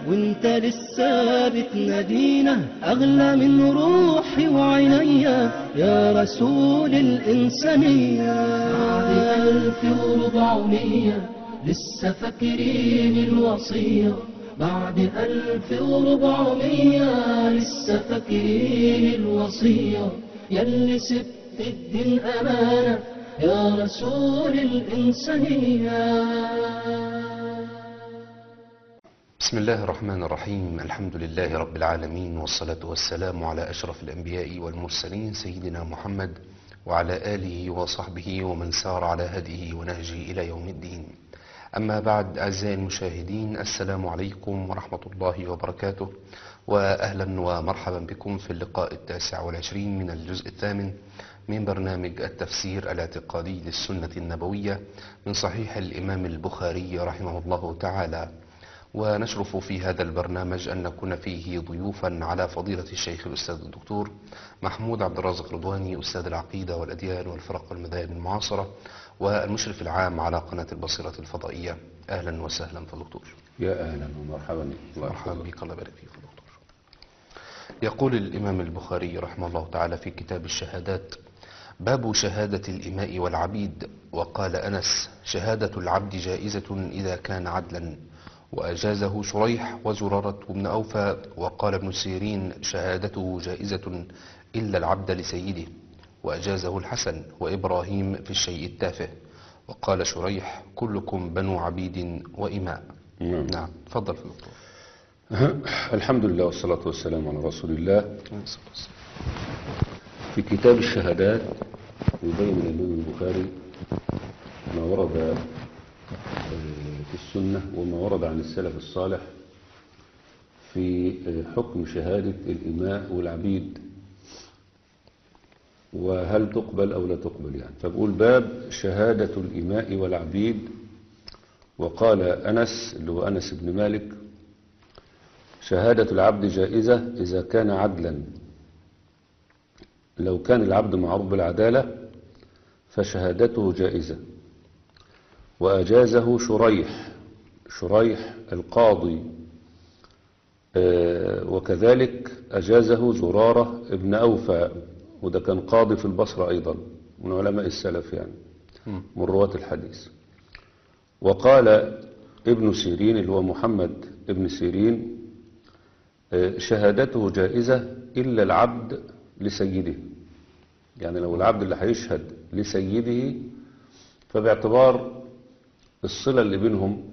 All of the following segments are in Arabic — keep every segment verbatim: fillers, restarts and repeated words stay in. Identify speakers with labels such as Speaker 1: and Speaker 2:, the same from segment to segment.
Speaker 1: وانت لسه بتنادينا، أغلى من روحي وعينيا يا رسول الإنسانية. بعد ألف وربعمية لسه فاكرين الوصية، بعد ألف وربعمية لسه فاكرين الوصية، ياللي سبت الدين أمانة يا رسول الإنسانية.
Speaker 2: بسم الله الرحمن الرحيم. الحمد لله رب العالمين، والصلاة والسلام على أشرف الأنبياء والمرسلين سيدنا محمد وعلى آله وصحبه ومن سار على هديه ونهجه إلى يوم الدين. أما بعد، أعزائي المشاهدين، السلام عليكم ورحمة الله وبركاته، وأهلا ومرحبا بكم في اللقاء التاسع والعشرين من الجزء الثامن من برنامج التفسير الاعتقادي للسنة النبوية من صحيح الإمام البخاري رحمه الله تعالى. ونشرف في هذا البرنامج أن نكون فيه ضيوفا على فضيلة الشيخ الأستاذ الدكتور محمود عبد الرازق رضواني، أستاذ العقيدة والأديان والفرق والمذاهب المعاصرة والمشرف العام على قناة البصيرة الفضائية. أهلا وسهلا في الدكتور.
Speaker 3: يا أهلا ومرحبا.
Speaker 2: مرحبا بك، الله يبارك فيك دكتور. يقول الإمام البخاري رحمه الله تعالى في كتاب الشهادات: باب شهادة الإماء والعبيد. وقال أنس: شهادة العبد جائزة إذا كان عدلا، وأجازه شريح وزرارة بن أوفى. وقال ابن سيرين: شهادته جائزة إلا العبد لسيده، وأجازه الحسن وإبراهيم في الشيء التافه. وقال شريح: كلكم بنو عبيد وإماء.
Speaker 3: نعم,
Speaker 2: نعم. تفضل في الدكتور.
Speaker 3: الحمد لله والصلاة والسلام على رسول الله. في كتاب الشهادات يبين الإمام البخاري ما ورد في السنة وما ورد عن السلف الصالح في حكم شهادة الإماء والعبيد، وهل تقبل أو لا تقبل يعني. فبقول: باب شهادة الإماء والعبيد. وقال أنس اللي هو أنس بن مالك: شهادة العبد جائزة إذا كان عدلا، لو كان العبد معروف بالعدالة فشهادته جائزة. وأجازه شريح شريح القاضي، وكذلك أجازه زرارة ابن أوفى، وده كان قاضي في البصرة أيضا من علماء السلف يعني من رواة الحديث. وقال ابن سيرين اللي هو محمد ابن سيرين: شهادته جائزة إلا العبد لسيده. يعني لو العبد اللي هيشهد لسيده فباعتبار الصلة اللي بينهم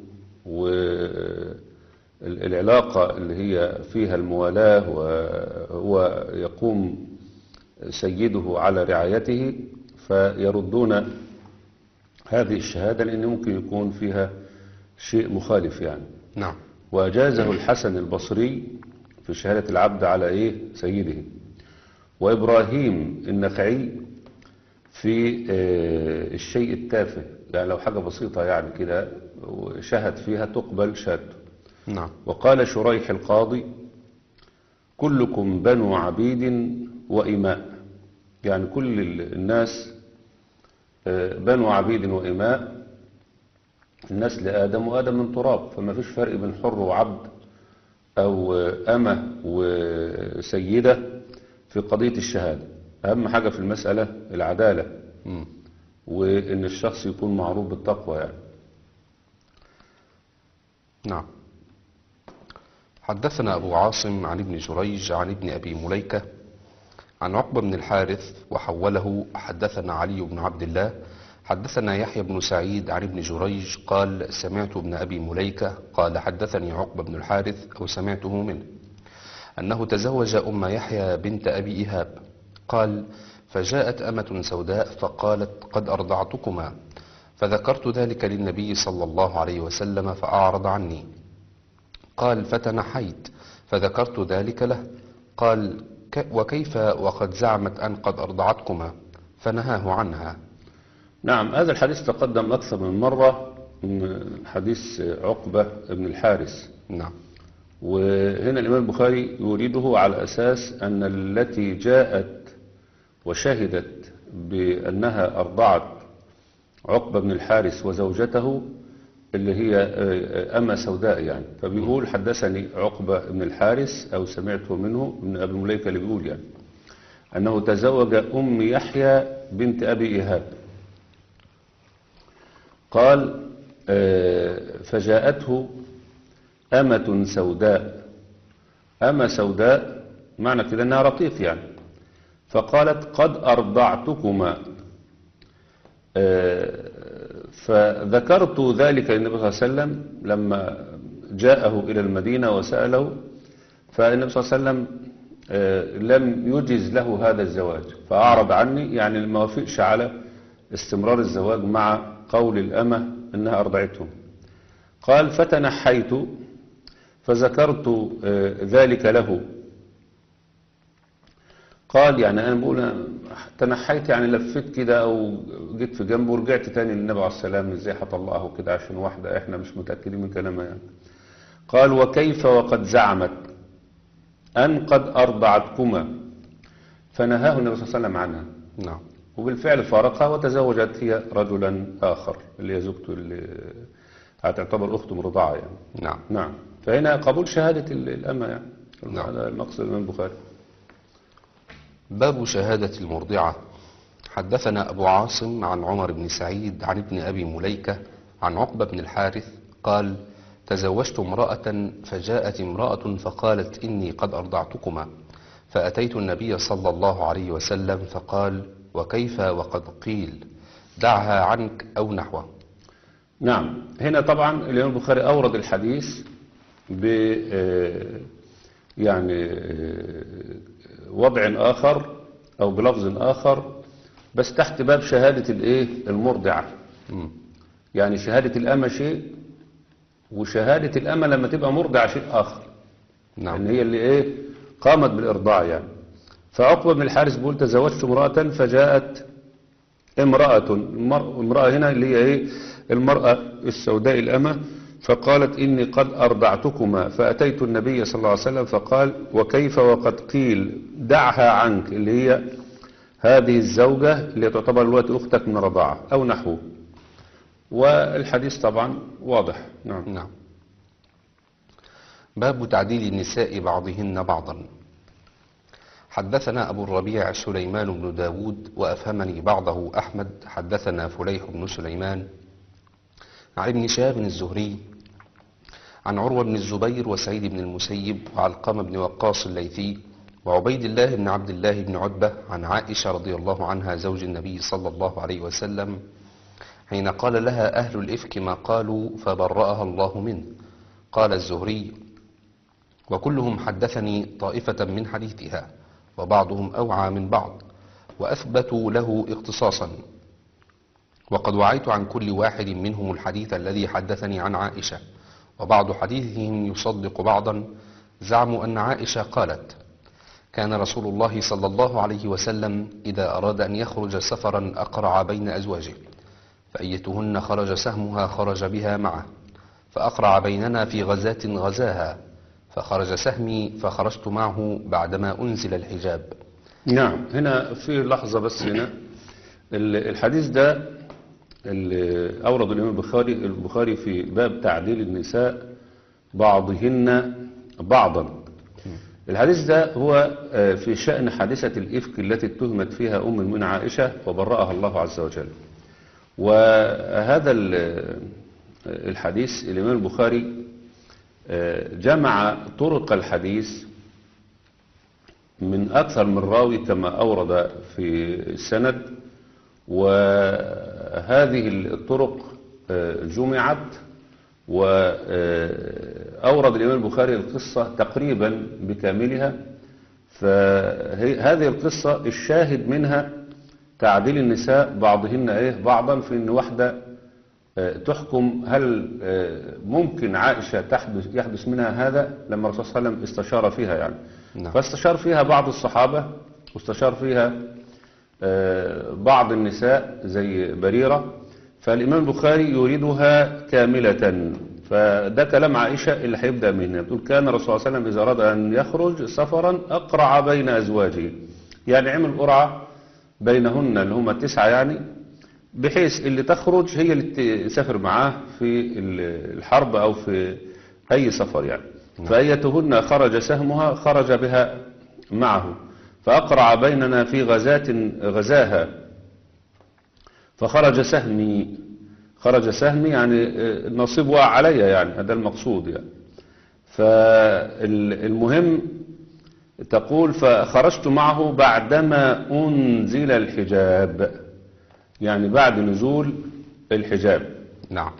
Speaker 3: والعلاقة اللي هي فيها الموالاة وهو يقوم سيده على رعايته، فيردون هذه الشهادة لأن ممكن يكون فيها شيء مخالف يعني.
Speaker 2: نعم.
Speaker 3: وأجازه الحسن البصري في شهادة العبد على إيه سيده. وإبراهيم النخعي في الشيء التافه، يعني لو حاجة بسيطة يعني كده شهد فيها تقبل شهادته.
Speaker 2: نعم.
Speaker 3: وقال شريح القاضي: كلكم بنو عبيد وإماء، يعني كل الناس بنو عبيد وإماء، الناس لآدم وآدم من تراب، فما فيش فرق بين حر وعبد أو أمة وسيدة في قضية الشهادة. أهم حاجة في المسألة العدالة، م. وإن الشخص يكون معروف بالتقوى يعني.
Speaker 2: نعم. حدثنا أبو عاصم عن ابن جريج عن ابن أبي مليكة عن عقبة بن الحارث وحوله: حدثنا علي بن عبد الله حدثنا يحيى بن سعيد عن ابن جريج قال: سمعت ابن أبي مليكة قال: حدثني عقبة بن الحارث أو سمعته منه أنه تزوج أم يحيى بنت أبي إيهاب. قال: فجاءت أمة سوداء فقالت: قد أرضعتكما، فذكرت ذلك للنبي صلى الله عليه وسلم فأعرض عني. قال: فتنحيت فذكرت ذلك له. قال: وكيف وقد زعمت أن قد أرضعتكما؟ فنهاه عنها.
Speaker 3: نعم، هذا الحديث تقدم أكثر من مرة من حديث عقبة بن الحارث.
Speaker 2: نعم.
Speaker 3: وهنا الإمام البخاري يريده على أساس أن التي جاءت وشهدت بأنها أرضعت عقبة بن الحارث وزوجته اللي هي أما سوداء يعني. فبيقول حدثني عقبة بن الحارث أو سمعته منه من أبي المليكة اللي بيقول يعني أنه تزوج أم يحيى بنت أبي إيهاب. قال فجاءته أمة سوداء. أمة سوداء معنى كده أنها رقيق يعني. فقالت قد أرضعتكما. فذكرت ذلك للنبي صلى الله عليه وسلم لما جاءه إلى المدينة وسأله، فالنبي صلى الله عليه وسلم لم يجز له هذا الزواج فأعرض عني، يعني ما وافقش على استمرار الزواج مع قول الأمة أنها أرضعتهم. قال فتنحيت فذكرت ذلك له. قال يعني أنا بقول تنحيت يعني لفت كده أو جيت في جنبه ورجعت تاني للنبي عليه السلام ازاي هطلعه كده عشان واحدة احنا مش متأكدين من كلامها يعني. قال وكيف وقد زعمت أن قد أرضعتكما. فنهاه النبي صلى الله عليه وسلم عنها.
Speaker 2: نعم.
Speaker 3: وبالفعل فارقها وتزوجت هي رجلا آخر اللي هي زوجته اللي هتعتبر أخته من رضاعة يعني.
Speaker 2: نعم.
Speaker 3: نعم. فهنا قبول شهادة الأمة يعني.
Speaker 2: نعم.
Speaker 3: هذا المقصد الإمام البخاري.
Speaker 2: باب شهادة المرضعة. حدثنا أبو عاصم عن عمر بن سعيد عن ابن أبي مليكة عن عقبة بن الحارث قال تزوجت امرأة فجاءت امرأة فقالت إني قد أرضعتكما، فأتيت النبي صلى الله عليه وسلم فقال وكيف وقد قيل دعها عنك أو نحوه.
Speaker 3: نعم. هنا طبعا الإمام البخاري أورد الحديث ب يعني وضع آخر أو بلفظ آخر بس تحت باب شهادة الإيه المرضعة.
Speaker 2: م.
Speaker 3: يعني شهادة الأمة شيء وشهادة الأمة لما تبقى مرضعة شيء آخر.
Speaker 2: نعم.
Speaker 3: يعني هي اللي إيه قامت بالإرضاع يعني. فعقبة بن الحارث بيقول تزوجت امرأة فجاءت امرأة. امرأة هنا اللي هي إيه المرأة السوداء الأمة. فقالت إني قد أرضعتكما، فأتيت النبي صلى الله عليه وسلم فقال وكيف وقد قيل دعها عنك، اللي هي هذه الزوجة اللي تعتبر الوقت أختك من رضاعة أو نحوه. والحديث طبعا واضح. نعم.
Speaker 2: نعم. باب تعديل النساء بعضهن بعضا. حدثنا أبو الربيع سليمان بن داود وأفهمني بعضه أحمد. حدثنا فليح بن سليمان عن ابن شهاب الزهري عن عروة بن الزبير وسعيد بن المسيب وعلقمة بن وقاص الليثي وعبيد الله بن عبد الله بن عتبة عن عائشة رضي الله عنها زوج النبي صلى الله عليه وسلم حين قال لها أهل الإفك ما قالوا فبرأها الله منه. قال الزهري وكلهم حدثني طائفة من حديثها وبعضهم أوعى من بعض وأثبتوا له اختصاصا، وقد وعيت عن كل واحد منهم الحديث الذي حدثني عن عائشة، وبعض حديثهم يصدق بعضا. زعموا أن عائشة قالت كان رسول الله صلى الله عليه وسلم إذا أراد أن يخرج سفرا أقرع بين أزواجه، فأيتهن خرج سهمها خرج بها معه، فأقرع بيننا في غزاة غزاها، فخرج سهمي فخرجت معه بعدما أنزل الحجاب.
Speaker 3: نعم. هنا في لحظة بس هنا الحديث ده اللي أورد الإمام البخاري البخاري في باب تعديل النساء بعضهن بعضا. الحديث ده هو في شأن حادثة الإفك التي اتهمت فيها أم من عائشة وبرأها الله عز وجل. وهذا الحديث الإمام البخاري جمع طرق الحديث من أكثر من راوي كما أورد في السند، وهذه الطرق جمعت وأورد الإمام البخاري القصة تقريبا بكاملها. فهذه القصة الشاهد منها تعديل النساء بعضهن ايه بعضا، في ان واحدة تحكم هل ممكن عائشة تحدث يحدث منها هذا لما الرسول صلى الله عليه وسلم استشار فيها يعني.
Speaker 2: نعم.
Speaker 3: فاستشار فيها بعض الصحابة واستشار فيها بعض النساء زي بريرة. فالإمام البخاري يريدها كاملة، فده كلام عائشة اللي هيبدأ منه. بتقول كان الرسول صلى الله عليه وسلم إذا أراد أن يخرج سفرا أقرع بين أزواجه، يعني عمل قرعة بينهن اللي هم التسعة يعني، بحيث اللي تخرج هي اللي تسافر معاه في الحرب أو في أي سفر يعني. فأيتهن خرج سهمها خرج بها معه، فأقرع بيننا في غزاة غزاها فخرج سهمي. خرج سهمي يعني النصيب وقع عليا يعني، هذا المقصود يعني. فالمهم تقول فخرجت معه بعدما أنزل الحجاب، يعني بعد نزول الحجاب.
Speaker 2: نعم.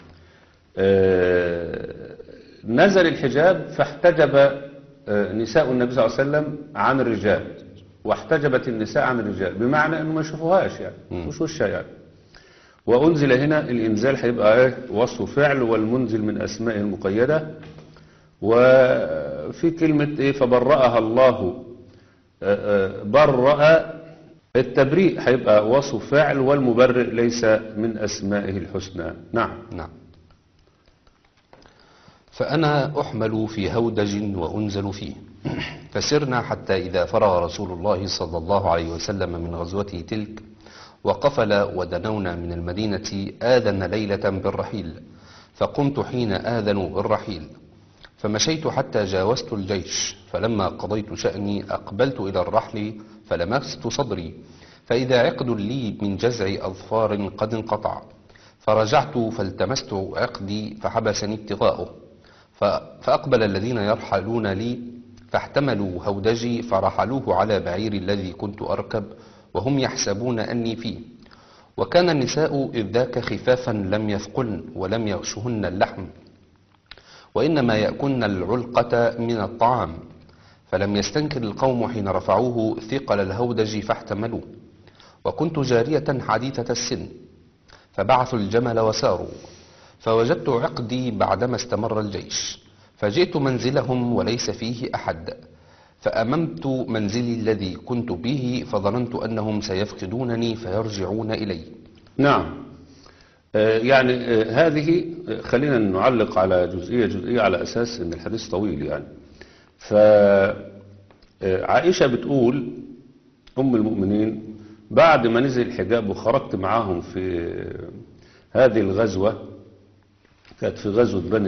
Speaker 3: آه نزل الحجاب فاحتجب آه نساء النبي صلى الله عليه وسلم عن الرجال، واحتجبت النساء عن الرجال، بمعنى انه ما يشوفوهاش يعني، مش وشها يعني. وأنزل هنا الإنزال هيبقى ايه؟ وصف فعل، والمنزل من أسمائه المقيدة. وفي كلمة ايه؟ فبرأها الله، برأ التبريء هيبقى وصف فعل، والمبرئ ليس من أسمائه الحسنى. نعم.
Speaker 2: نعم. فأنا أحمل في هودج وأنزل فيه، فسرنا حتى إذا فرغ رسول الله صلى الله عليه وسلم من غزوته تلك وقفل ودنونا من المدينة آذن ليلة بالرحيل، فقمت حين آذنوا بالرحيل فمشيت حتى جاوزت الجيش، فلما قضيت شأني أقبلت إلى الرحل فلمست صدري فإذا عقد لي من جزع أظفار قد انقطع، فرجعت فالتمست عقدي فحبسني ابتغاؤه، فأقبل الذين يرحلون لي فاحتملوا هودجي فرحلوه على بعير الذي كنت أركب وهم يحسبون أني فيه. وكان النساء إذ ذاك خفافا لم يثقلن ولم يغشهن اللحم، وإنما يأكلن العلقة من الطعام، فلم يستنكر القوم حين رفعوه ثقل الهودج فاحتملوه. وكنت جارية حديثة السن، فبعثوا الجمل وساروا، فوجدت عقدي بعدما استمر الجيش، فجئت منزلهم وليس فيه أحد، فأممت منزلي الذي كنت به، فظننت أنهم سيفقدونني فيرجعون إلي.
Speaker 3: نعم. آه يعني آه هذه آه خلينا نعلق على جزئية جزئية على أساس أن الحديث طويل يعني. فعائشة بتقول أم المؤمنين بعد ما نزل الحجاب وخرجت معاهم في هذه الغزوة، كانت في غزوة بني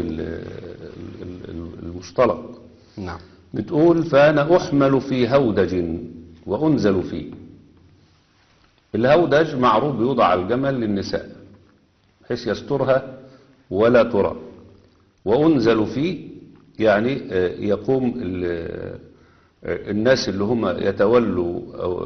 Speaker 3: المصطلق.
Speaker 2: نعم.
Speaker 3: بتقول فأنا أحمل في هودج وأنزل فيه. الهودج معروف بيوضع على الجمل للنساء بحيث يسترها ولا ترى، وأنزل فيه يعني يقوم الناس اللي هم يتولوا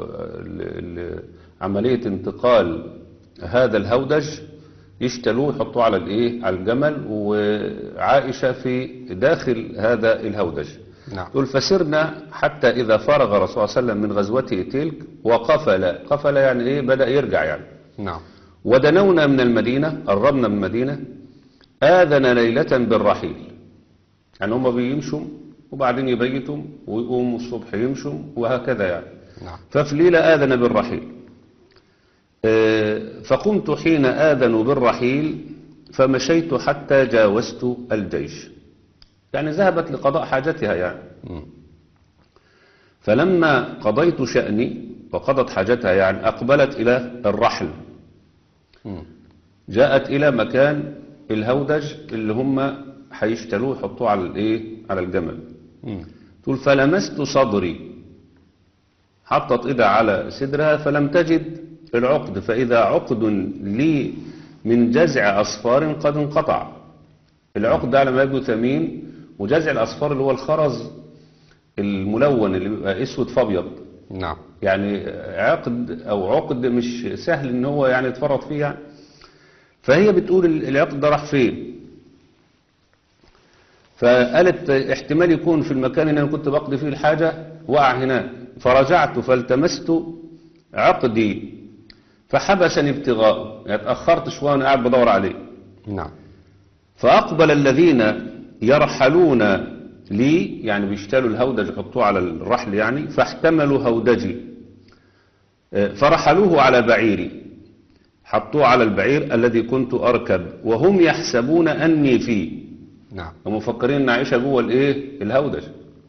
Speaker 3: عملية انتقال هذا الهودج يشتلوه يحطوه على الايه على الجمل، وعائشة في داخل هذا الهودج.
Speaker 2: نعم.
Speaker 3: تقول فسرنا حتى إذا فرغ رسول الله صلى الله عليه وسلم من غزوته تلك وقفل، قفل يعني ايه بدأ يرجع يعني.
Speaker 2: نعم.
Speaker 3: ودنونا من المدينة، قربنا من المدينة، آذن ليلة بالرحيل، يعني هم بيمشوا وبعدين يبيتوا ويقوموا الصبح يمشوا وهكذا يعني.
Speaker 2: نعم.
Speaker 3: ففي ليلة آذن بالرحيل، فقمت حين آذنوا بالرحيل فمشيت حتى جاوزت الجيش، يعني ذهبت لقضاء حاجتها يعني.
Speaker 2: م.
Speaker 3: فلما قضيت شأني وقضت حاجتها يعني أقبلت إلى الرحل،
Speaker 2: م.
Speaker 3: جاءت إلى مكان الهودج اللي هم هيشتلوه يحطوه على الايه على الجمل.
Speaker 2: م.
Speaker 3: تقول فلمست صدري، حطت إيدها على صدرها فلم تجد العقد، فإذا عقد لي من جزع أصفار قد انقطع. العقد على ما يبدو ثمين، وجزع الأصفار اللي هو الخرز الملون اللي بيبقى اسود فابيض.
Speaker 2: نعم.
Speaker 3: يعني عقد أو عقد مش سهل إن هو يعني يتفرط فيه يعني. فهي بتقول العقد ده راح فين؟ فقالت احتمال يكون في المكان اللي أنا كنت بقضي فيه الحاجة وقع هناك، فرجعت فالتمست عقدي فحبسني ابتغاء، يعني اتأخرت شوية وأنا قاعد بدور عليه.
Speaker 2: نعم.
Speaker 3: فأقبل الذين يرحلون لي، يعني بيشتلوا الهودج يحطوه على الرحل يعني، فاحتملوا هودجي فرحلوه على بعيري، حطوه على البعير الذي كنت أركب وهم يحسبون أني فيه.
Speaker 2: نعم.
Speaker 3: ومفكرين أن عائشة جوه الايه الهودج.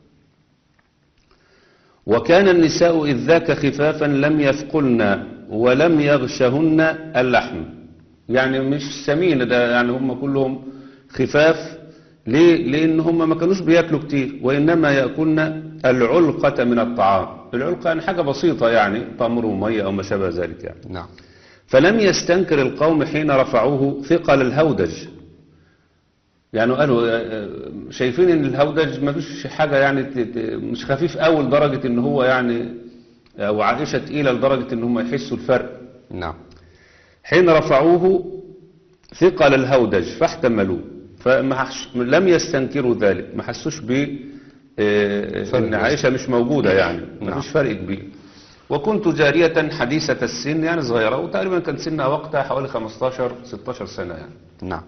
Speaker 3: وكان النساء إذ ذاك خفافا لم يثقلن ولم يغشهن اللحم، يعني مش سمين ده، يعني هم كلهم خفاف. ليه؟ لأن هم ما كانوش بياكلوا كتير، وإنما يأكلن العلقة من الطعام. العلقة يعني حاجة بسيطة، يعني تمر ومية أو ما شابه ذلك يعني.
Speaker 2: نعم.
Speaker 3: فلم يستنكر القوم حين رفعوه ثقل الهودج. يعني قالوا شايفين ان الهودج ما فيش حاجة يعني مش خفيف قوي لدرجة ان هو يعني، او عائشة تقيلة لدرجة ان هم يحسوا الفرق.
Speaker 2: نعم.
Speaker 3: حين رفعوه ثقل الهودج فاحتملوه، فلم يستنكروا ذلك، ما حسوش ب ان عائشة مش موجودة، يعني ما فيش فرق كبير. وكنت جارية حديثة السن، يعني صغيرة، وتقريبا كان سنها وقتها حوالي خمستاشر ستاشر سنة يعني.
Speaker 2: نعم.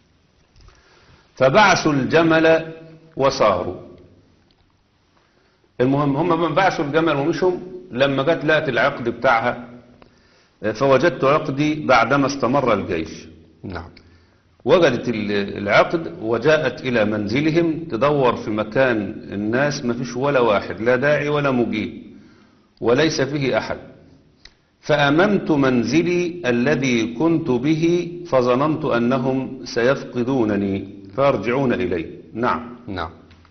Speaker 3: فبعثوا الجمل وصاروا. المهم هم بعثوا الجمل ومشوا. لما جت لقت العقد بتاعها، فوجدت عقدي بعدما استمر الجيش.
Speaker 2: نعم.
Speaker 3: وجدت العقد وجاءت إلى منزلهم تدور في مكان الناس، ما فيش ولا واحد، لا داعي ولا مجيب، وليس فيه أحد. فأممت منزلي الذي كنت به، فظننت أنهم سيفقدونني فيرجعون إلي. نعم.
Speaker 2: نعم.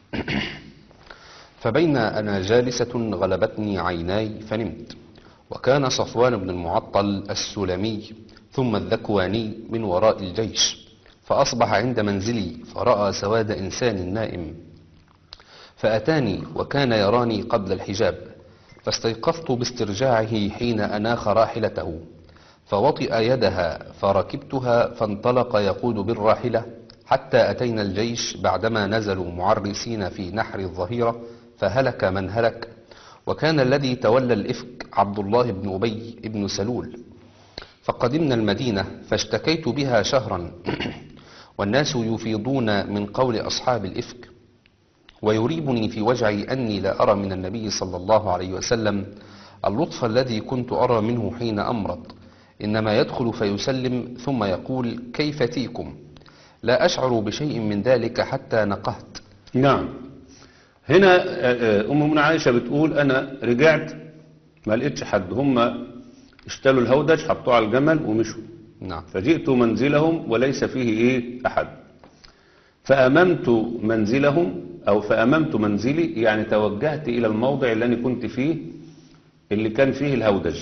Speaker 2: فبين أنا جالسة غلبتني عيناي فنمت، وكان صفوان بن المعطل السلمي ثم الذكواني من وراء الجيش، فأصبح عند منزلي فرأى سواد إنسان نائم، فأتاني وكان يراني قبل الحجاب، فاستيقظت باسترجاعه حين أناخ راحلته، فوطئ يدها فركبتها، فانطلق يقود بالراحلة حتى أتينا الجيش بعدما نزلوا معرسين في نحر الظهيرة، فهلك من هلك. وكان الذي تولى الإفك عبد الله بن أبي بن سلول. فقدمنا المدينة فاشتكيت بها شهرا والناس يفيضون من قول أصحاب الإفك، ويريبني في وجعي أني لا أرى من النبي صلى الله عليه وسلم اللطف الذي كنت أرى منه حين أمرض، إنما يدخل فيسلم ثم يقول كيف تيكم، لا أشعر بشيء من ذلك حتى نقهت.
Speaker 3: نعم. هنا أم من عائشة بتقول أنا رجعت ما لقيتش حد، هم اشتلوا الهودج حطوه على الجمل ومشوا.
Speaker 2: نعم.
Speaker 3: فجئت منزلهم وليس فيه إيه أحد، فأممت منزلهم أو فأممت منزلي، يعني توجهت إلى الموضع اللي أنا كنت فيه اللي كان فيه الهودج.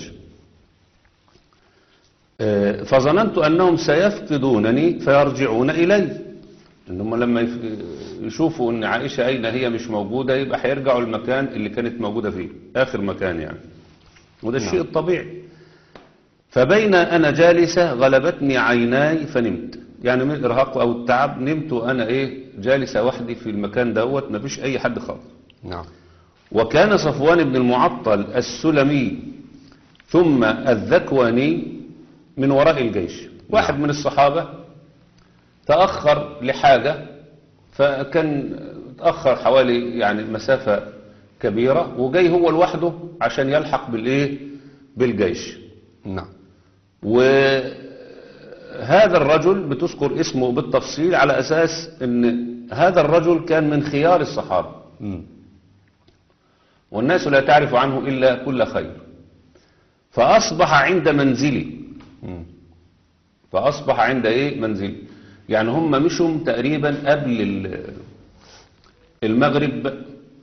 Speaker 3: فظننت أنهم سيفقدونني فيرجعون إلي، إنهم لما يشوفوا أن عائشة أين هي مش موجودة يبقى هيرجعوا المكان اللي كانت موجودة فيه، آخر مكان يعني، وده
Speaker 2: نعم.
Speaker 3: الشيء الطبيعي. فبين أنا جالسة غلبتني عيناي فنمت، يعني من الإرهاق أو التعب نمت وأنا إيه جالسة وحدي في المكان دوت ما فيش أي حد خالص.
Speaker 2: نعم.
Speaker 3: وكان صفوان بن المعطل السلمي ثم الذكواني من وراء الجيش. واحد
Speaker 2: نعم.
Speaker 3: من الصحابة تأخر لحاجة، فكان تأخر حوالي يعني مسافة كبيرة، وجاي هو لوحده عشان يلحق بالإيه بالجيش.
Speaker 2: نعم.
Speaker 3: وهذا الرجل بتذكر اسمه بالتفصيل على أساس أن هذا الرجل كان من خيار الصحابة،
Speaker 2: م.
Speaker 3: والناس لا تعرف عنه إلا كل خير. فأصبح عند منزلي،
Speaker 2: م.
Speaker 3: فأصبح عند إيه منزلي، يعني هم مشوا تقريبا قبل المغرب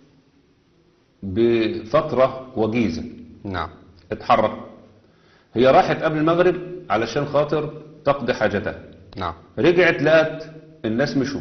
Speaker 3: بفترة وجيزة.
Speaker 2: نعم.
Speaker 3: اتحرك، هي راحت قبل المغرب علشان خاطر تقضي حاجتها.
Speaker 2: نعم.
Speaker 3: رجعت لقت الناس مشوا،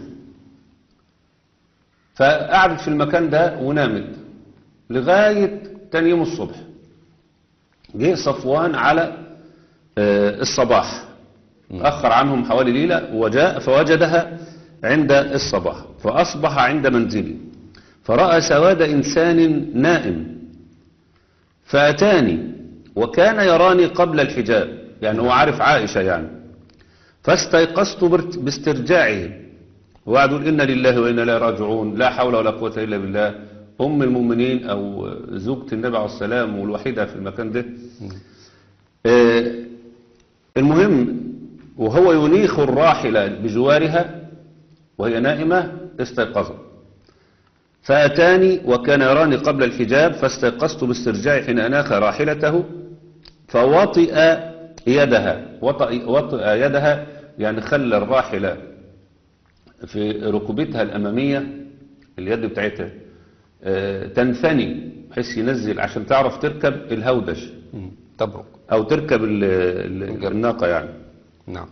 Speaker 3: فقعدت في المكان ده ونامت لغاية تاني يوم الصبح. جه صفوان على الصباح، أخر عنهم حوالي ليلة، وجاء فوجدها عند الصباح، فأصبح عند منزلي فرأى سواد إنسان نائم، فأتاني وكان يراني قبل الحجاب، يعني هو عارف عائشة يعني. فاستيقظت باسترجاعه، وقعد يقول إنا لله وإنا إليه راجعون، لا حول ولا قوة إلا بالله. أم المؤمنين أو زوجة النبي عليه السلام والوحيدة في المكان ده. آه المهم وهو ينيخ الراحلة بجوارها وهي نائمة استيقظت، فأتاني وكان يراني قبل الحجاب، فاستيقظت باسترجاع حين أناخ راحلته، فوطئ يدها، وطأ, وطأ يدها يعني خلى الراحلة في ركبتها الأمامية اليد بتاعتها آه، تنثني بحيث ينزل عشان تعرف تركب الهودج
Speaker 2: مم. تبرك.
Speaker 3: أو تركب ال- ال- الناقة يعني.
Speaker 2: نعم.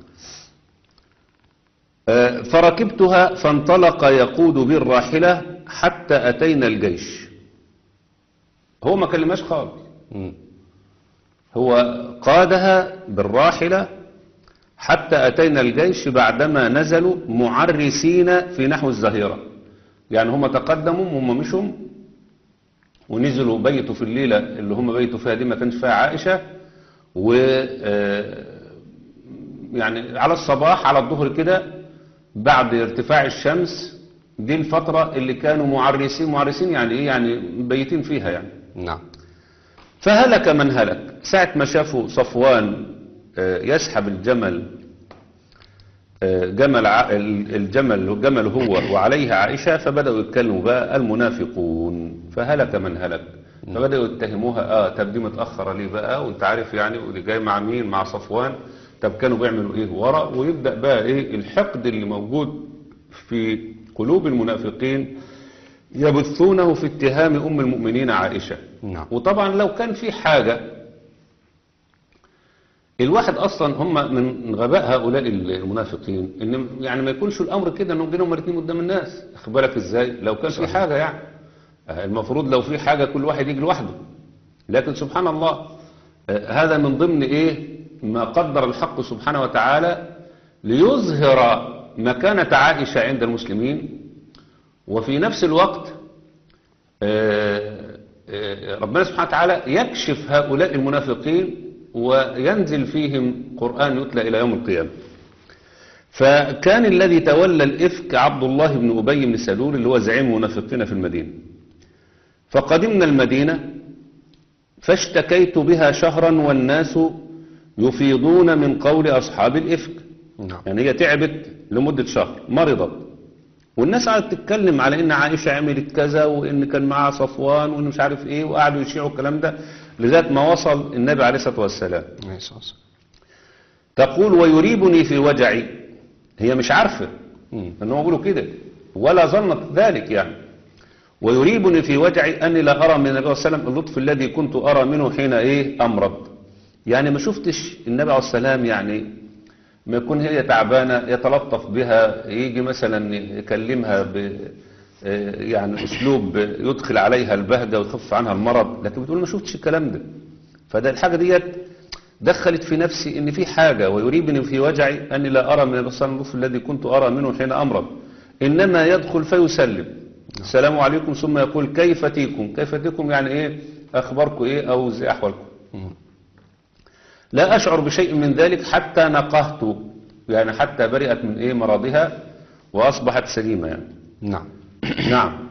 Speaker 3: آه، فركبتها فانطلق يقود بي الراحلة حتى أتينا الجيش. هو ما كلماش خالص،
Speaker 2: مم.
Speaker 3: هو قادها بالراحلة حتى أتينا الجيش بعدما نزلوا معرسين في نحو الظهيرة. يعني هم تقدموا هم مشوا ونزلوا بيتوا في الليلة اللي هم بيتوا فيها دي ما كانش فيها عائشة، و آه، يعني على الصباح على الظهر كده بعد ارتفاع الشمس دي الفترة اللي كانوا معرسين. معرسين يعني ايه؟ يعني بيتين فيها يعني.
Speaker 2: نعم.
Speaker 3: فهلك من هلك ساعة ما شافوا صفوان آه، يسحب الجمل آه، جمل ع- ال- الجمل جمل هو وعليه عائشة، فبدأوا يتكلموا بقى المنافقون فهلك من هلك. فبدأوا يتهموها اه طب دي متأخرة ليه بقى وانت عارف يعني ودي جاي مع مين؟ مع صفوان. طب كانوا بيعملوا ايه ورا؟ ويبدأ بقى ايه الحقد اللي موجود في قلوب المنافقين يبثونه في اتهام أم المؤمنين عائشة.
Speaker 2: نعم.
Speaker 3: وطبعا لو كان في حاجة الواحد اصلا هم من غباء هؤلاء المنافقين ان يعني ما يكونش الامر كده انهم جينهم الاثنين قدام الناس. اخد بالك ازاي؟ لو كان في
Speaker 2: صحيح.
Speaker 3: حاجة يعني آه، المفروض لو في حاجة كل واحد يجي لوحده. لكن سبحان الله آه، هذا من ضمن ايه ما قدر الحق سبحانه وتعالى ليظهر مكانة عائشة عند المسلمين، وفي نفس الوقت آه، آه، ربنا سبحانه وتعالى يكشف هؤلاء المنافقين وينزل فيهم قرآن يتلى إلى يوم القيامة. فكان الذي تولى الإفك عبد الله بن أبي بن سلول اللي هو زعيم المنافقين في المدينة. فقدمنا المدينة فاشتكيت بها شهرا والناس يفيضون من قول أصحاب الإفك.
Speaker 2: نعم.
Speaker 3: يعني هي تعبت لمدة شهر، مرضت، والناس قعدت تتكلم على ان عائشة عملت كذا وان كان معها صفوان وان مش عارف ايه، وقعدوا يشيعوا الكلام ده لذات ما وصل النبي عليه الصلاة والسلام.
Speaker 2: عليه الصلاة والسلام.
Speaker 3: تقول ويريبني في وجعي. هي مش عارفة
Speaker 2: مم.
Speaker 3: انهم بيقولوا كده ولا ظنت ذلك يعني. ويريبني في وجعي اني لا ارى من النبي صلى الله عليه وسلم اللطف الذي كنت ارى منه حين ايه امرض. يعني ما شفتش النبي عليه السلام يعني ما يكون هي تعبانة يتلطف بها، يجي مثلا يكلمها ب يعني اسلوب يدخل عليها البهجة ويخف عنها المرض، لكن بتقول ما شفتش الكلام ده. فده الحاجة ديت دخلت في نفسي ان في حاجة. ويريبني في وجعي اني لا ارى من البصر اللطف الذي كنت ارى منه حين امرض، انما يدخل فيسلم السلام عليكم ثم يقول كيف تيكم. كيف تيكم يعني ايه؟ اخباركم ايه او زي احوالكم.
Speaker 2: مم.
Speaker 3: لا أشعر بشيء من ذلك حتى نقهت، يعني حتى برئت من إيه مرضها وأصبحت سليمة يعني.
Speaker 2: نعم.
Speaker 3: نعم.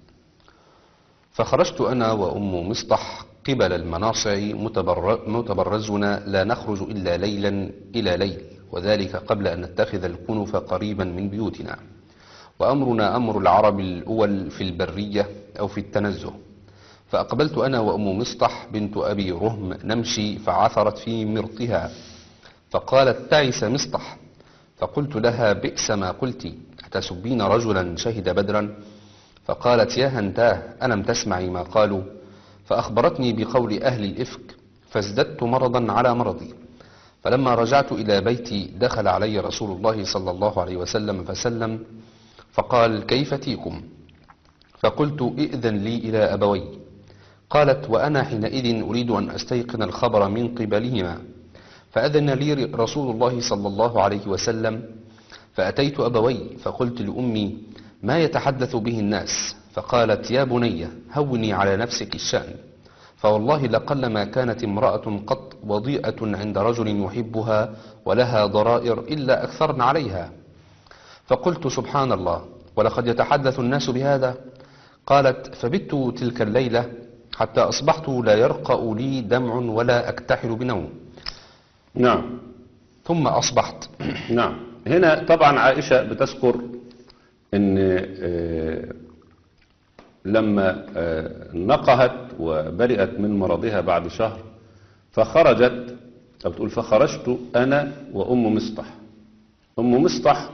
Speaker 2: فخرجت أنا وأم مصطح قبل المناصع متبر- متبرزنا لا نخرج إلا ليلا إلى ليل، وذلك قبل أن نتخذ الكنف قريبا من بيوتنا. وأمرنا أمر العرب الأول في البرية أو في التنزه. فأقبلت أنا وأم مصطح بنت أبي رهم نمشي فعثرت في مرطها، فقالت تعس مصطح. فقلت لها بئس ما قلت، أتسبين رجلا شهد بدرا؟ فقالت يا هنتاه ألم تسمعي ما قالوا؟ فأخبرتني بقول أهل الإفك فازددت مرضا على مرضي. فلما رجعت إلى بيتي دخل علي رسول الله صلى الله عليه وسلم فسلم فقال كيف تيكم؟ فقلت ائذن لي إلى أبوي. قالت وأنا حينئذ أريد أن أستيقن الخبر من قبلهما. فأذن لي رسول الله صلى الله عليه وسلم فأتيت أبوي فقلت لأمي ما يتحدث به الناس؟ فقالت يا بني هوني على نفسك الشأن، فوالله لقلما كانت امرأة قط وضيئة عند رجل يحبها ولها ضرائر إلا أكثرن عليها. فقلت سبحان الله ولقد يتحدث الناس بهذا. قالت فبت تلك الليلة حتى أصبحت لا يرقأ لي دمع ولا أكتحل بنوم.
Speaker 3: نعم.
Speaker 2: ثم أصبحت.
Speaker 3: نعم. هنا طبعا عائشة بتذكر ان آه، لما آه، نقهت وبرئت من مرضها بعد شهر فخرجت أو تقول فخرجت أنا وأم مصطح. أم مصطح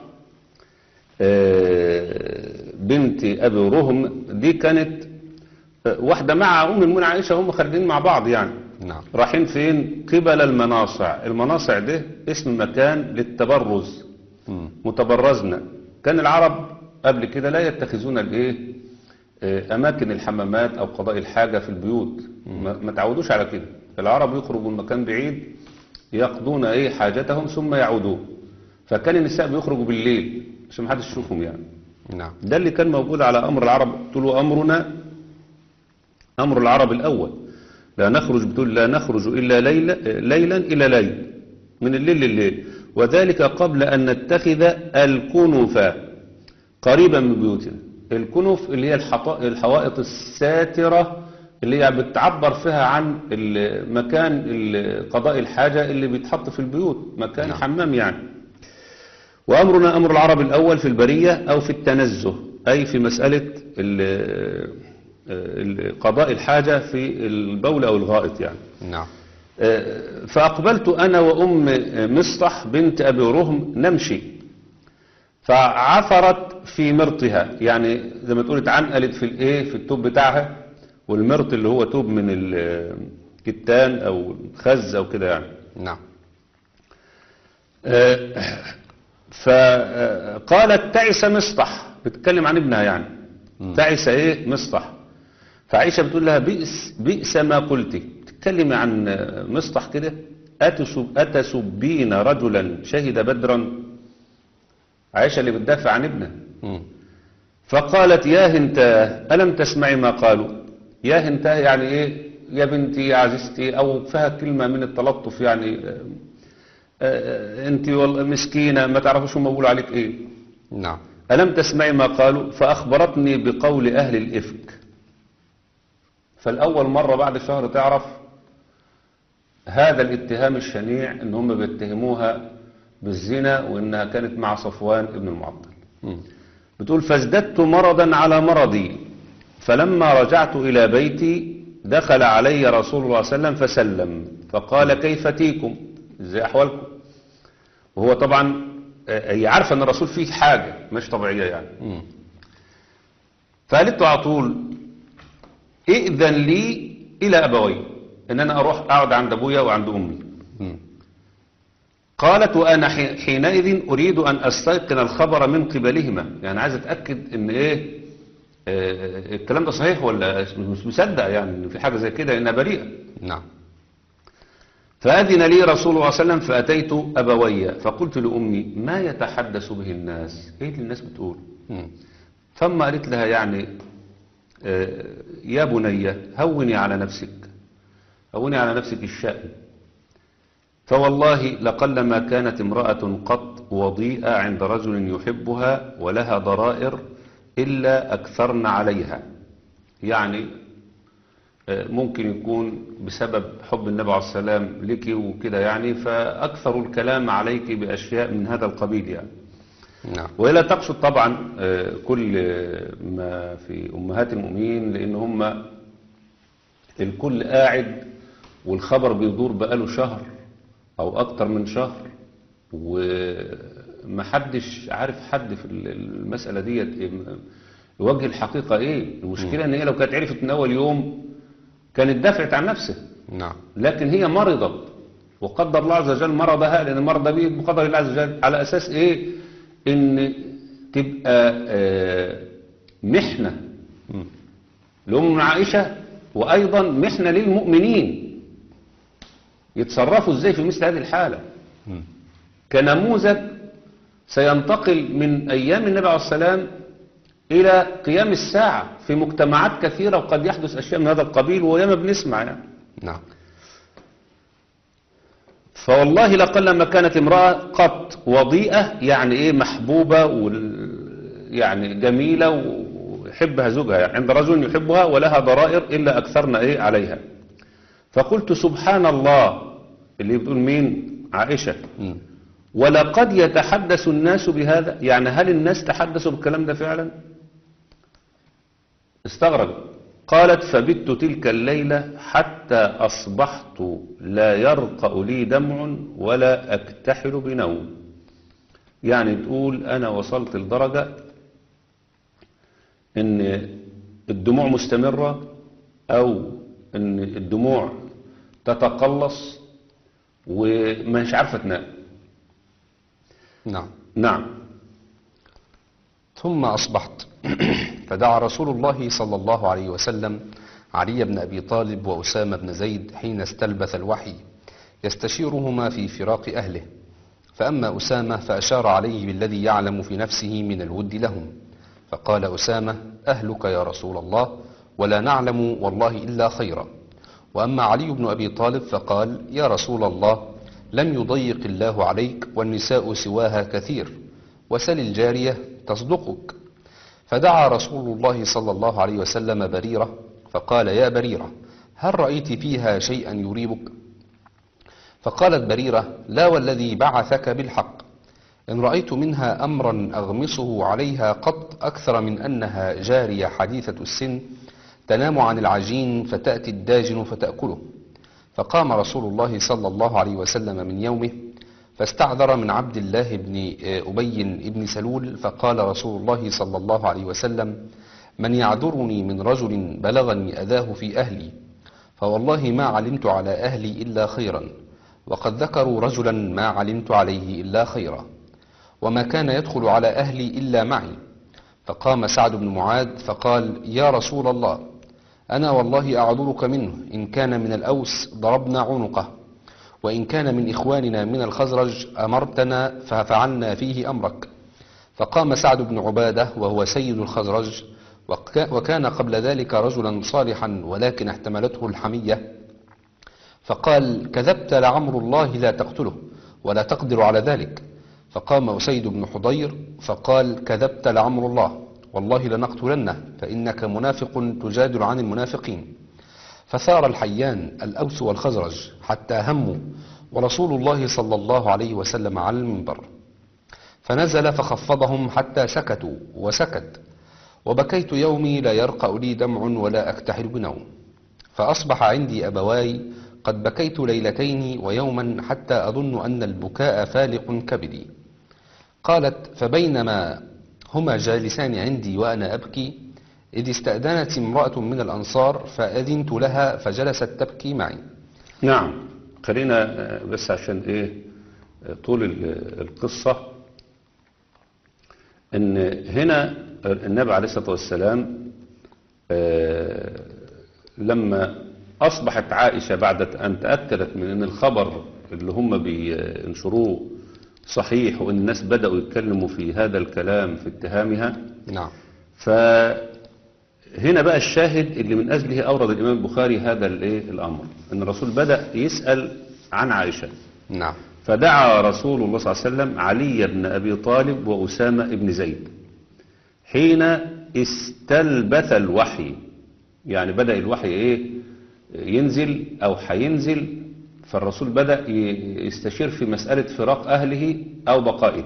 Speaker 3: بنت أبي رهم دي كانت واحدة مع أم المؤمنين عائشة، هم خارجين مع بعض يعني.
Speaker 2: نعم.
Speaker 3: رايحين فين؟ قبل المناصع. المناصع ده اسم مكان للتبرز.
Speaker 2: مم.
Speaker 3: متبرزنا. كان العرب قبل كده لا يتخذون الايه اماكن الحمامات او قضاء الحاجة في البيوت. ما ما تعودوش على كده. العرب يخرجوا المكان بعيد يقضون ايه حاجتهم ثم يعودون. فكان النساء بيخرجوا بالليل عشان ما حدش يشوفهم يعني.
Speaker 2: نعم.
Speaker 3: ده اللي كان موجود على امر العرب. بتقولوا امرنا امر العرب الاول، لا نخرج، بتقول لا نخرج الا ليلا ليلا الى ليل، من الليل لليل، وذلك قبل ان نتخذ الكنف قريبا من بيوتنا. الكنف اللي هي الحط- الحوائط الساترة اللي هي بتعبر فيها عن ال- مكان ال- قضاء الحاجة اللي بيتحط في البيوت، مكان
Speaker 2: نعم.
Speaker 3: حمام يعني. وأمرنا أمر العرب الأول في البرية أو في التنزه، أي في مسألة ال- ال- قضاء الحاجة في البول أو الغائط يعني.
Speaker 2: نعم.
Speaker 3: فأقبلت أنا وأم مصطح بنت أبي رهم نمشي، فعثرت في مرطها، يعني زي ما تقول اتعنقلت في الايه في التوب بتاعها، والمرط اللي هو توب من الكتان او الخز او كده يعني.
Speaker 2: نعم.
Speaker 3: فقالت تعس مصطح، بتتكلم عن ابنها يعني.
Speaker 2: مم.
Speaker 3: تعس ايه مصطح. فعائشة بتقول لها بئس بئس ما قلتي، تتكلمي عن مصطح كده، أتسب أتسبين رجلا شهد بدرا. عائشة اللي بتدافع عن ابنها.
Speaker 2: مم.
Speaker 3: فقالت يا هنتاه ألم تسمعي ما قالوا. يا هنتاه يعني ايه يا بنتي يا عزيزتي، او فيها كلمة من التلطف يعني. آه، آه، انت والله مسكينة ما تعرفوش هم بيقولوا عليك ايه.
Speaker 2: نعم.
Speaker 3: ألم تسمعي ما قالوا. فأخبرتني بقول أهل الإفك. فالأول مرة بعد شهر تعرف هذا الاتهام الشنيع ان هم بيتهموها بالزنا وانها كانت مع صفوان ابن المعطل.
Speaker 2: مم.
Speaker 3: بتقول فازددت مرضا على مرضي، فلما رجعت إلى بيتي دخل علي رسول الله صلى الله عليه وسلم فسلم فقال كيف تيكم، ازاي أحوالكم. وهو طبعا آه، هي عارفة ان الرسول فيه حاجة مش طبيعية يعني.
Speaker 2: مم.
Speaker 3: فقالت له على طول ائذن لي إلى أبوي، ان انا اروح اقعد عند ابويا وعند امي.
Speaker 2: مم.
Speaker 3: قالت وأنا حي- حينئذ أريد أن أستيقن الخبر من قبلهما، يعني عايز أتأكد إن إيه آه الكلام ده صحيح ولا مش مصدق يعني إن في حاجة زي كده إنها بريئة.
Speaker 2: نعم.
Speaker 3: فأذن لي رسول الله صلى الله عليه وسلم فأتيت أبوي فقلت لأمي ما يتحدث به الناس، إيه اللي الناس بتقول.
Speaker 2: مم.
Speaker 3: ثم قالت لها يعني آه يا بني هوني على نفسك، هوني على نفسك الشأن، فوالله لقلما كانت امرأة قط وضيئة عند رجل يحبها ولها ضرائر إلا أكثرن عليها. يعني آه، ممكن يكون بسبب حب النبي عليه السلام لك وكده يعني، فأكثر الكلام عليك بأشياء من هذا القبيل يعني.
Speaker 2: نعم.
Speaker 3: ولا تقصد طبعا آه، كل آه، ما في أمهات المؤمنين، لأن هم الكل قاعد والخبر بيدور بقاله شهر او اكتر من شهر ومحدش عارف حد في المسألة ديت وجه الحقيقة ايه. المشكلة ان هي لو كانت عرفت من اول يوم كانت دافعت عن نفسها.
Speaker 2: نعم.
Speaker 3: لكن هي مرضت وقدر الله عز وجل مرضها، لان المرض ده بيجي بقدر الله عز وجل على اساس ايه ان تبقى آه، محنة
Speaker 2: مم.
Speaker 3: لأم عائشة وايضا محنة للمؤمنين يتصرفوا ازاي في مثل هذه الحالة.
Speaker 2: مم.
Speaker 3: كنموذج سينتقل من ايام النبي عليه السلام الى قيام الساعة في مجتمعات كثيرة، وقد يحدث اشياء من هذا القبيل وياما بنسمع يعني.
Speaker 2: نعم.
Speaker 3: فوالله لقلما كانت امرأة قط وضيئة، يعني ايه محبوبة وال يعني جميلة ويحبها زوجها يعني عند رجل يحبها ولها ضرائر إلا أكثرنا ايه عليها. فقلت سبحان الله، اللي بتقول مين؟ عائشة.
Speaker 2: مم.
Speaker 3: ولقد يتحدث الناس بهذا، يعني هل الناس تحدثوا بالكلام ده فعلا؟ استغرب قالت فبت تلك الليلة حتى أصبحت لا يرقأ لي دمع ولا أكتحل بنوم. يعني تقول أنا وصلت لدرجة إن الدموع مستمرة أو إن الدموع تتقلص ومش عارفة تنام.
Speaker 2: نعم.
Speaker 3: نعم.
Speaker 2: ثم أصبحت فدعا رسول الله صلى الله عليه وسلم علي بن أبي طالب وأسامة بن زيد حين استلبث الوحي يستشيرهما في فراق أهله. فأما أسامة فأشار عليه بالذي يعلم في نفسه من الود لهم، فقال أسامة: أهلك يا رسول الله، ولا نعلم والله إلا خيرا. وأما علي بن أبي طالب فقال: يا رسول الله، لم يضيق الله عليك والنساء سواها كثير، وسل الجارية تصدقك. فدعا رسول الله صلى الله عليه وسلم بريرة فقال: يا بريرة، هل رأيت فيها شيئا يريبك؟ فقالت بريرة: لا والذي بعثك بالحق، إن رأيت منها أمرا أغمصه عليها قط أكثر من أنها جارية حديثة السن تنام عن العجين فتأتي الداجن فتأكله. فقام رسول الله صلى الله عليه وسلم من يومه فاستعذر من عبد الله بن أبي بن سلول، فقال رسول الله صلى الله عليه وسلم: من يعذرني من رجل بلغني أذاه في أهلي؟ فوالله ما علمت على أهلي إلا خيرا، وقد ذكروا رجلا ما علمت عليه إلا خيرا، وما كان يدخل على أهلي إلا معي. فقام سعد بن معاذ فقال: يا رسول الله، أنا والله أعذرك منه، إن كان من الأوس ضربنا عنقه، وإن كان من إخواننا من الخزرج أمرتنا ففعلنا فيه أمرك. فقام سعد بن عبادة وهو سيد الخزرج، وكان قبل ذلك رجلا صالحا ولكن احتملته الحمية، فقال: كذبت لعمر الله لا تقتله ولا تقدر على ذلك. فقام أسيد بن حضير فقال: كذبت لعمر الله، والله لنقتلنه، فإنك منافق تجادل عن المنافقين. فثار الحيان الأوس والخزرج حتى هموا ورسول الله صلى الله عليه وسلم على المنبر، فنزل فخفضهم حتى سكتوا وسكت، وبكيت يومي لا يرقأ لي دمع ولا أكتحل بنوم. فأصبح عندي أبواي قد بكيت ليلتين ويوما حتى أظن أن البكاء فالق كبدي. قالت: فبينما هما جالسان عندي وأنا أبكي إذ استأذنت امرأة من الأنصار فأذنت لها فجلست تبكي معي.
Speaker 3: نعم. خلينا بس عشان إيه طول القصة، إن هنا النبي عليه الصلاة والسلام لما أصبحت عائشة بعد أن تأكدت من أن الخبر اللي هم بينشروه صحيح، وأن الناس بدأوا يتكلموا في هذا الكلام في اتهامها.
Speaker 2: نعم.
Speaker 3: فهنا بقى الشاهد اللي من أجله أورد الإمام البخاري هذا الأمر، أن الرسول بدأ يسأل عن عائشة.
Speaker 2: نعم.
Speaker 3: فدعا رسول الله صلى الله عليه وسلم علي بن أبي طالب وأسامة بن زيد حين استلبث الوحي، يعني بدأ الوحي إيه ينزل أو حينزل، فالرسول بدأ يستشير في مسألة فراق أهله أو بقائه.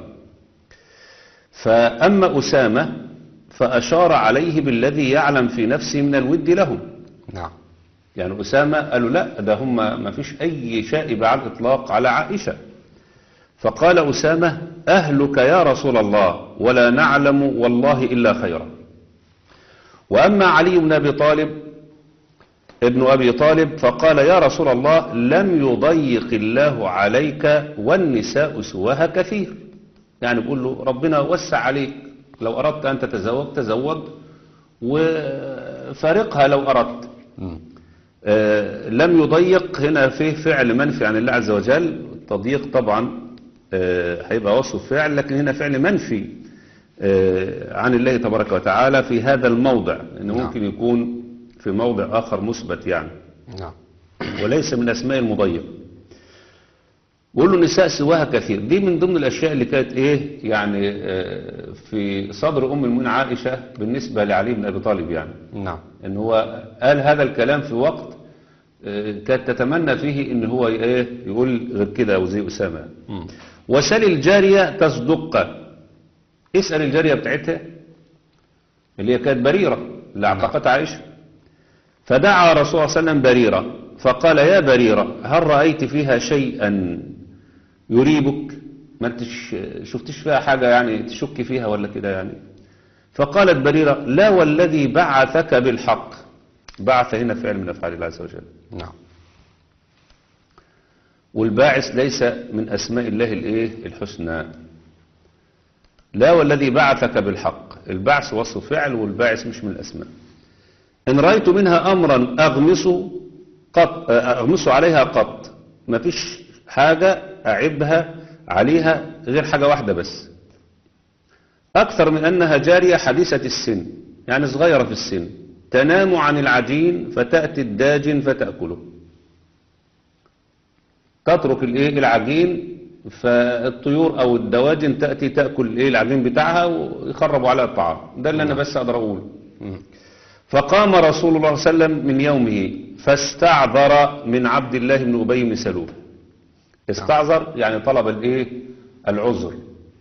Speaker 3: فأما أسامة فأشار عليه بالذي يعلم في نفسه من الود لهم.
Speaker 2: نعم.
Speaker 3: يعني أسامة قالوا لا، ده هم ما فيش أي شائبة على الإطلاق على عائشة. فقال أسامة: أهلك يا رسول الله، ولا نعلم والله إلا خيرا. وأما علي بن أبي طالب ابن أبي طالب فقال: يا رسول الله، لم يضيق الله عليك والنساء سواها كثير. يعني بيقول له ربنا وسع عليك، لو أردت أن تتزوج تزوج، وفارقها لو أردت. آه لم يضيق هنا فيه فعل منفي عن الله عز وجل. التضييق طبعا آه هيبقى وصف فعل، لكن هنا فعل منفي آه عن الله تبارك وتعالى في هذا الموضع، إنه
Speaker 2: نعم.
Speaker 3: ممكن يكون في موضع آخر مثبت يعني.
Speaker 2: نعم.
Speaker 3: وليس من أسماء المضيق. بقول له النساء سواها كثير، دي من ضمن الأشياء اللي كانت إيه يعني آه في صدر أم المؤمنين عائشة بالنسبة لعلي بن أبي طالب، يعني
Speaker 2: نعم.
Speaker 3: إن هو قال هذا الكلام في وقت آه كانت تتمنى فيه إن هو إيه يقول غير كده أو زي أسامة.
Speaker 2: مم.
Speaker 3: وسل الجارية تصدق، اسأل الجارية بتاعتها اللي هي كانت بريرة اللي اعتقت عائشة، فدعا رسول الله صلى الله عليه وسلم بريرة فقال يا بريرة هل رأيت فيها شيئا يريبك؟ ما انتش شفتش فيها حاجة يعني تشك فيها ولا كده يعني؟ فقالت بريرة لا والذي بعثك بالحق. بعث هنا فعل من أفعال الله عز وجل.
Speaker 2: نعم.
Speaker 3: والباعث ليس من أسماء الله الإيه الحسنى. لا والذي بعثك بالحق، البعث وصف فعل والباعث مش من الأسماء. إن رأيت منها أمرا أغمس قط أغمس عليها قط، ما فيش حاجة أعبها عليها غير حاجة واحدة بس، أكثر من أنها جارية حديثة السن، يعني صغيرة في السن، تنام عن العجين فتأتي الداجن فتأكله. تترك الايه العجين فالطيور او الدواجن تأتي تأكل الايه العجين بتاعها ويخربوا عليها الطعام. ده اللي انا بس اقدر اقوله. فقام رسول الله صلى الله عليه وسلم من يومه فاستعذر من عبد الله بن أبي بن سلول. استعذر يعني طلب الايه العذر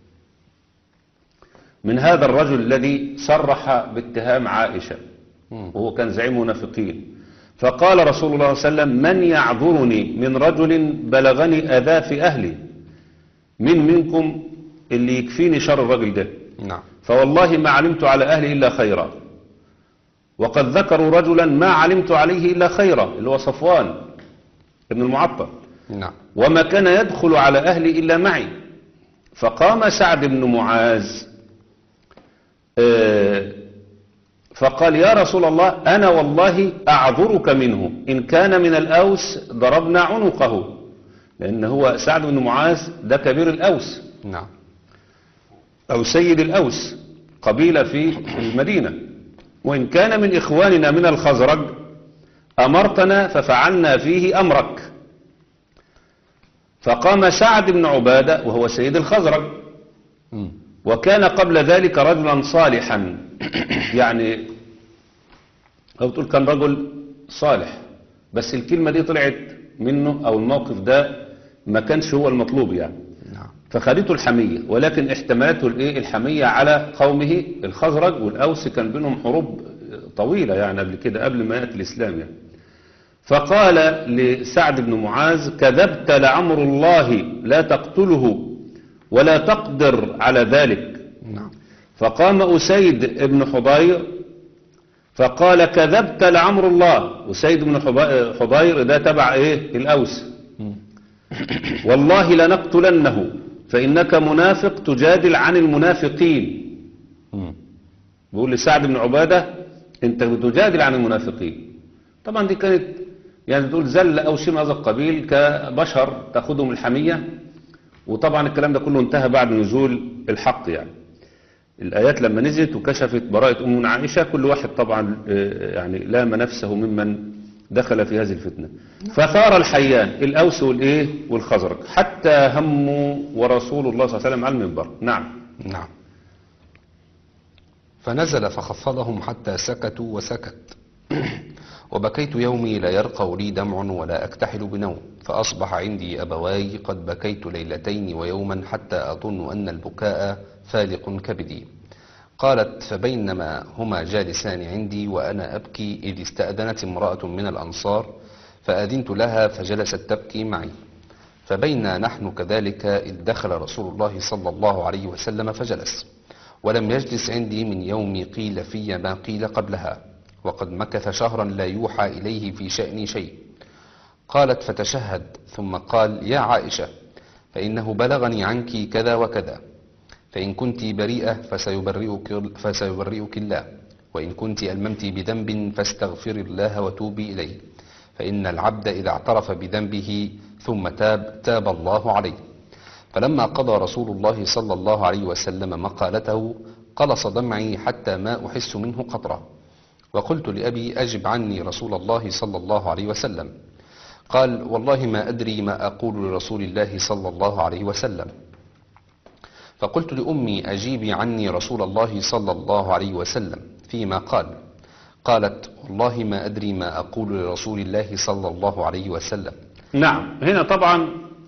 Speaker 3: من هذا الرجل الذي صرح باتهام عائشة وهو كان زعيم منافقين. فقال رسول الله صلى الله عليه وسلم من يعذرني من رجل بلغني أذى في أهلي؟ من منكم اللي يكفيني شر الرجل ده؟
Speaker 2: نعم.
Speaker 3: فوالله ما علمت على أهلي إلا خيرا. وقد ذكروا رجلا ما علمت عليه إلا خيرا اللي هو صفوان ابن المعطل.
Speaker 2: نعم.
Speaker 3: وما كان يدخل على أهلي إلا معي. فقام سعد بن معاذ آه فقال يا رسول الله أنا والله أعذرك منه، إن كان من الأوس ضربنا عنقه، لأن هو سعد بن معاذ ده كبير الأوس.
Speaker 2: نعم.
Speaker 3: أو سيد الأوس قبيلة في المدينة، وإن كان من إخواننا من الخزرج أمرتنا ففعلنا فيه أمرك. فقام سعد بن عبادة وهو سيد الخزرج، وكان قبل ذلك رجلا صالحا، يعني أو تقول كان رجل صالح، بس الكلمة دي طلعت منه أو الموقف ده ما كانش هو المطلوب يعني.
Speaker 2: نعم.
Speaker 3: فخدته الحمية، ولكن احتملته الايه الحمية على قومه الخزرج والأوس، كان بينهم حروب طويلة يعني قبل كده قبل ما يأتي الإسلام يعني. فقال لسعد بن معاذ كذبت لعمر الله لا تقتله ولا تقدر على ذلك.
Speaker 2: نعم.
Speaker 3: فقام أسيد بن حضير فقال كذبت لعمر الله. أسيد بن حضير ده تبع ايه الأوس. والله لنقتلنه فإنك منافق تجادل عن المنافقين. بيقول لسعد بن عبادة انت بتجادل عن المنافقين. طبعا دي كانت يعني تقول زل أو شيء من هذا القبيل كبشر تأخذهم الحمية. وطبعا الكلام ده كله انتهى بعد نزول الحق يعني. الآيات لما نزلت وكشفت براءة أم عائشة كل واحد طبعا يعني لام نفسه ممن دخل في هذه الفتنة. فثار الحيان الأوس والإيه والخزرج حتى هموا ورسول الله صلى الله عليه وسلم على المنبر. نعم.
Speaker 2: نعم. فنزل فخفضهم حتى سكتوا وسكت وبكيت يومي لا يرقى لي دمع ولا أكتحل بنوم، فأصبح عندي أبواي قد بكيت ليلتين ويوما حتى أظن أن البكاء فالق كبدي. قالت فبينما هما جالسان عندي وأنا أبكي إذ استأذنت امرأة من الأنصار فأذنت لها فجلست تبكي معي. فبينا نحن كذلك إذ دخل رسول الله صلى الله عليه وسلم فجلس، ولم يجلس عندي من يوم قيل في ما قيل قبلها، وقد مكث شهرا لا يوحى إليه في شأن شيء. قالت فتشهد ثم قال يا عائشة فإنه بلغني عنك كذا وكذا، فإن كنت بريئة فسيبرئك, فسيبرئك الله، وإن كنت ألممت بذنب فاستغفر الله وتوبي إليه، فإن العبد إذا اعترف بذنبه ثم تاب تاب الله عليه. فلما قضى رسول الله صلى الله عليه وسلم مقالته قلص دمعي حتى ما أحس منه قطرة، وقلت لأبي أجب عني رسول الله صلى الله عليه وسلم. قال والله ما أدري ما أقول لرسول الله صلى الله عليه وسلم. فقلت لأمي أجيبي عني رسول الله صلى الله عليه وسلم فيما قال. قالت والله ما أدري ما أقول لرسول الله صلى الله عليه وسلم.
Speaker 3: نعم. هنا طبعا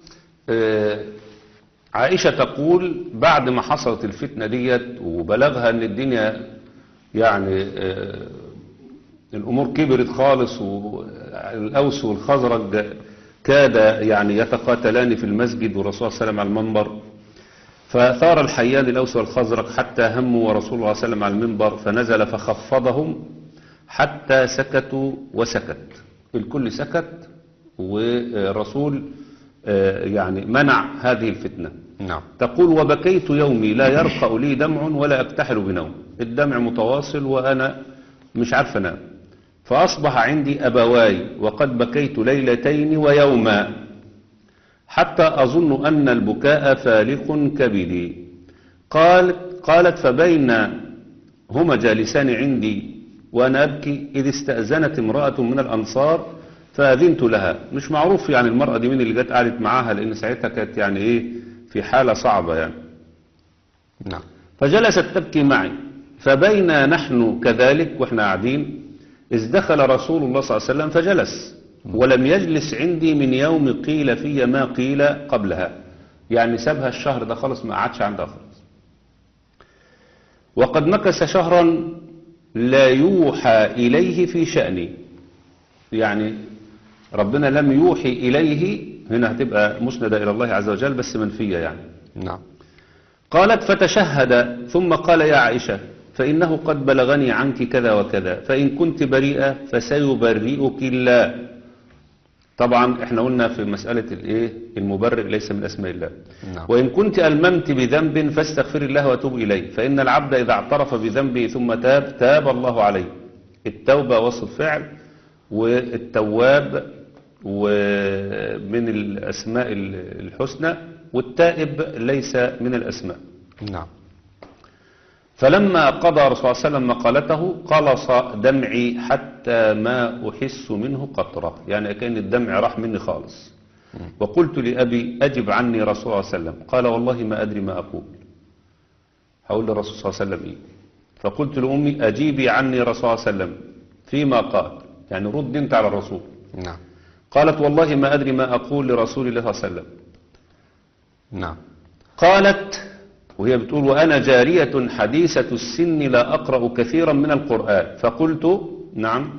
Speaker 3: عائشة تقول بعد ما حصلت الفتنة ديت وبلغها أن الدنيا يعني الأمور كبرت خالص، والأوس والخزرج كاد يعني يتقاتلان في المسجد والرسول صلى الله عليه وسلم على المنبر. فثار الحيان الأوس والخزرج حتى هموا ورسول الله صلى الله عليه وسلم على المنبر، فنزل فخفضهم حتى سكتوا وسكت، الكل سكت، والرسول يعني منع هذه الفتنة.
Speaker 2: نعم.
Speaker 3: تقول وبكيت يومي لا يرقأ لي دمع ولا أكتحل بنوم، الدمع متواصل وأنا مش عارف أنام. فأصبح عندي أبواي وقد بكيت ليلتين ويوما حتى أظن أن البكاء فالق كبدي. قالت, قالت فبين هما جالسان عندي وأنا أبكي إذ استأذنت امرأة من الأنصار فأذنت لها. مش معروف يعني المرأة دي مين اللي جت قعدت معاها، لأن ساعتها كانت يعني إيه في حالة صعبة يعني.
Speaker 2: نعم.
Speaker 3: فجلست تبكي معي، فبين نحن كذلك وإحنا قاعدين إذ دخل رسول الله صلى الله عليه وسلم فجلس، ولم يجلس عندي من يوم قيل في ما قيل قبلها، يعني سابها الشهر ده خالص ما قعدش عندها خالص. وقد مكث شهرا لا يوحى إليه في شأني، يعني ربنا لم يوحي إليه، هنا هتبقى مسندة إلى الله عز وجل بس منفية يعني.
Speaker 2: نعم.
Speaker 3: قالت فتشهد ثم قال يا عائشة فإنه قد بلغني عنك كذا وكذا، فإن كنت بريئة فسيبرئك الله. طبعا احنا قلنا في مسألة الايه المبرئ ليس من اسماء الله.
Speaker 2: نعم.
Speaker 3: وإن كنت ألممت بذنب فاستغفر الله وتوب إليه، فإن العبد إذا اعترف بذنبه ثم تاب تاب الله عليه. التوبة وصف فعل، والتواب ومن الأسماء الحسنى، والتائب ليس من الأسماء.
Speaker 2: نعم.
Speaker 3: فلما قضى رسول الله صلى الله عليه وسلم مقالته قلص دمعي حتى ما أحس منه قطرة، يعني كأن الدمع راح مني خالص. وقلت لأبي أجب عني رسول الله صلى الله عليه وسلم، قال والله ما أدري ما أقول. هقول للرسول صلى الله عليه وسلم إيه؟ فقلت لأمي أجيبي عني رسول الله صلى الله عليه وسلم فيما قال، يعني رد انت على الرسول.
Speaker 2: نعم.
Speaker 3: قالت والله ما أدري ما أقول لرسول الله صلى الله عليه وسلم.
Speaker 2: نعم.
Speaker 3: قالت وهي بتقول وأنا جارية حديثة السن لا أقرأ كثيرا من القرآن، فقلت نعم.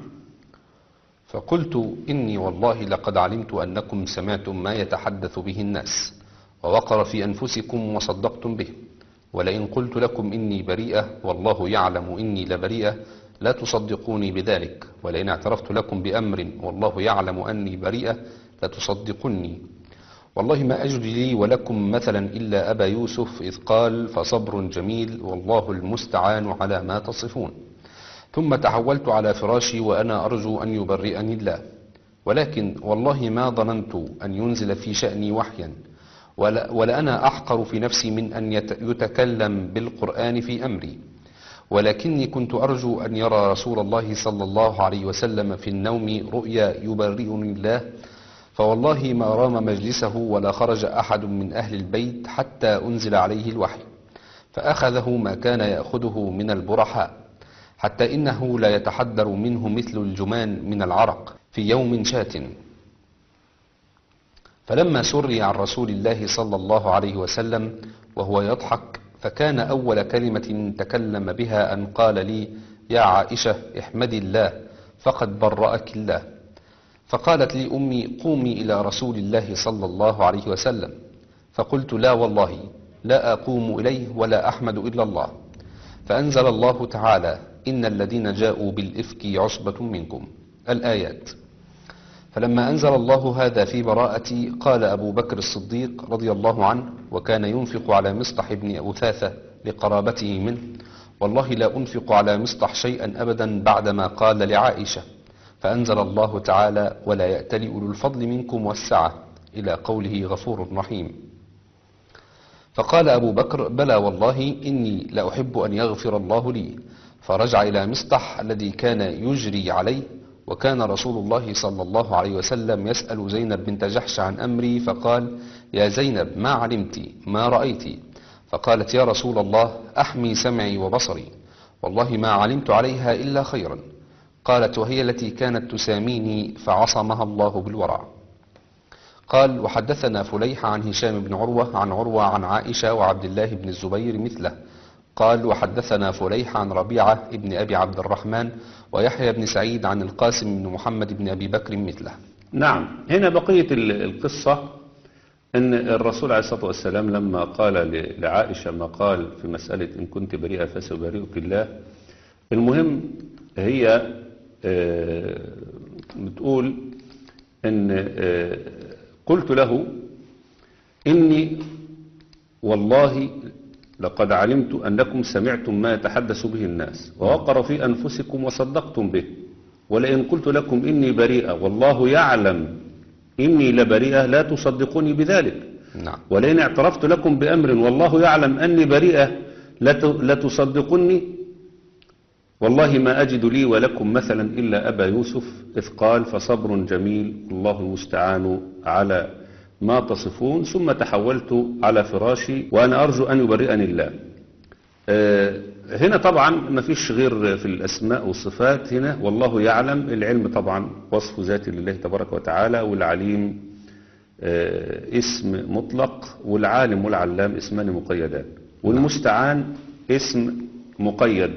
Speaker 2: فقلت إني والله لقد علمت أنكم سمعتم ما يتحدث به الناس ووقر في أنفسكم وصدقتم به، ولئن قلت لكم إني بريئة والله يعلم إني لبريئة لا تصدقوني بذلك، ولئن اعترفت لكم بأمر والله يعلم أني بريئة لتصدقني. والله ما أجد لي ولكم مثلا إلا أبا يوسف إذ قال فصبر جميل والله المستعان على ما تصفون. ثم تحولت على فراشي وأنا أرجو أن يبرئني الله، ولكن والله ما ظننت أن ينزل في شأني وحيا، ولا, ولا أنا أحقر في نفسي من أن يتكلم بالقرآن في أمري، ولكني كنت أرجو أن يرى رسول الله صلى الله عليه وسلم في النوم رؤيا يبرئني الله، فوالله ما رام مجلسه ولا خرج أحد من أهل البيت حتى أنزل عليه الوحي، فأخذه ما كان يأخذه من البرحاء، حتى إنه لا يتحدر منه مثل الجمان من العرق في يوم شات. فلما سري عن رسول الله صلى الله عليه وسلم وهو يضحك، فكان أول كلمة تكلم بها أن قال لي يا عائشة احمدي الله فقد برأك الله. فقالت لي أمي قومي إلى رسول الله صلى الله عليه وسلم، فقلت لا والله لا أقوم إليه ولا أحمد إلا الله. فأنزل الله تعالى إن الذين جاءوا بالإفك عصبة منكم الآيات. فلما أنزل الله هذا في براءتي قال أبو بكر الصديق رضي الله عنه وكان ينفق على مصطح بن أثاثة لقرابته منه، والله لا أنفق على مصطح شيئا أبدا بعدما قال لعائشة، فأنزل الله تعالى ولا يأتل أولو الفضل منكم والسعة إلى قوله غفور رحيم. فقال أبو بكر بلى والله إني لأحب أن يغفر الله لي، فرجع إلى مصطح الذي كان يجري عليه، وكان رسول الله صلى الله عليه وسلم يسأل زينب بنت جحش عن أمري، فقال يا زينب ما علمت ما رأيت؟ فقالت يا رسول الله أحمي سمعي وبصري، والله ما علمت عليها إلا خيرا. قالت وهي التي كانت تساميني فعصمها الله بالورع. قال وحدثنا فليح عن هشام بن عروة عن عروة عن عائشة وعبد الله بن الزبير مثله. قال وحدثنا فليح عن ربيعة ابن أبي عبد الرحمن ويحيى بن سعيد عن القاسم بن محمد بن أبي بكر مثله.
Speaker 3: نعم. هنا بقية ال- القصة أن الرسول عليه الصلاة والسلام لما قال ل- لعائشة ما قال في مسألة إن كنت بريئة فسيبرئك الله. المهم هي آه، بتقول أن آه، قلت له إني والله لقد علمت أنكم سمعتم ما يتحدث به الناس ووقر في أنفسكم وصدقتم به، ولئن قلت لكم إني بريئة والله يعلم إني لبريئة لا تصدقوني بذلك،
Speaker 2: نعم.
Speaker 3: ولئن اعترفت لكم بأمر والله يعلم أني بريئة لت- لتصدقوني، والله ما أجد لي ولكم مثلا إلا أبا يوسف إذ قال فصبر جميل الله المستعان على ما تصفون، ثم تحولت على فراشي وأنا أرجو أن يبرئني الله. آه، هنا طبعا ما فيش غير في الأسماء والصفات، هنا والله يعلم، العلم طبعا وصف ذاتي لله تبارك وتعالى، والعليم آه، اسم مطلق، والعالم والعلام اسمان مقيدان، والمستعان اسم مقيد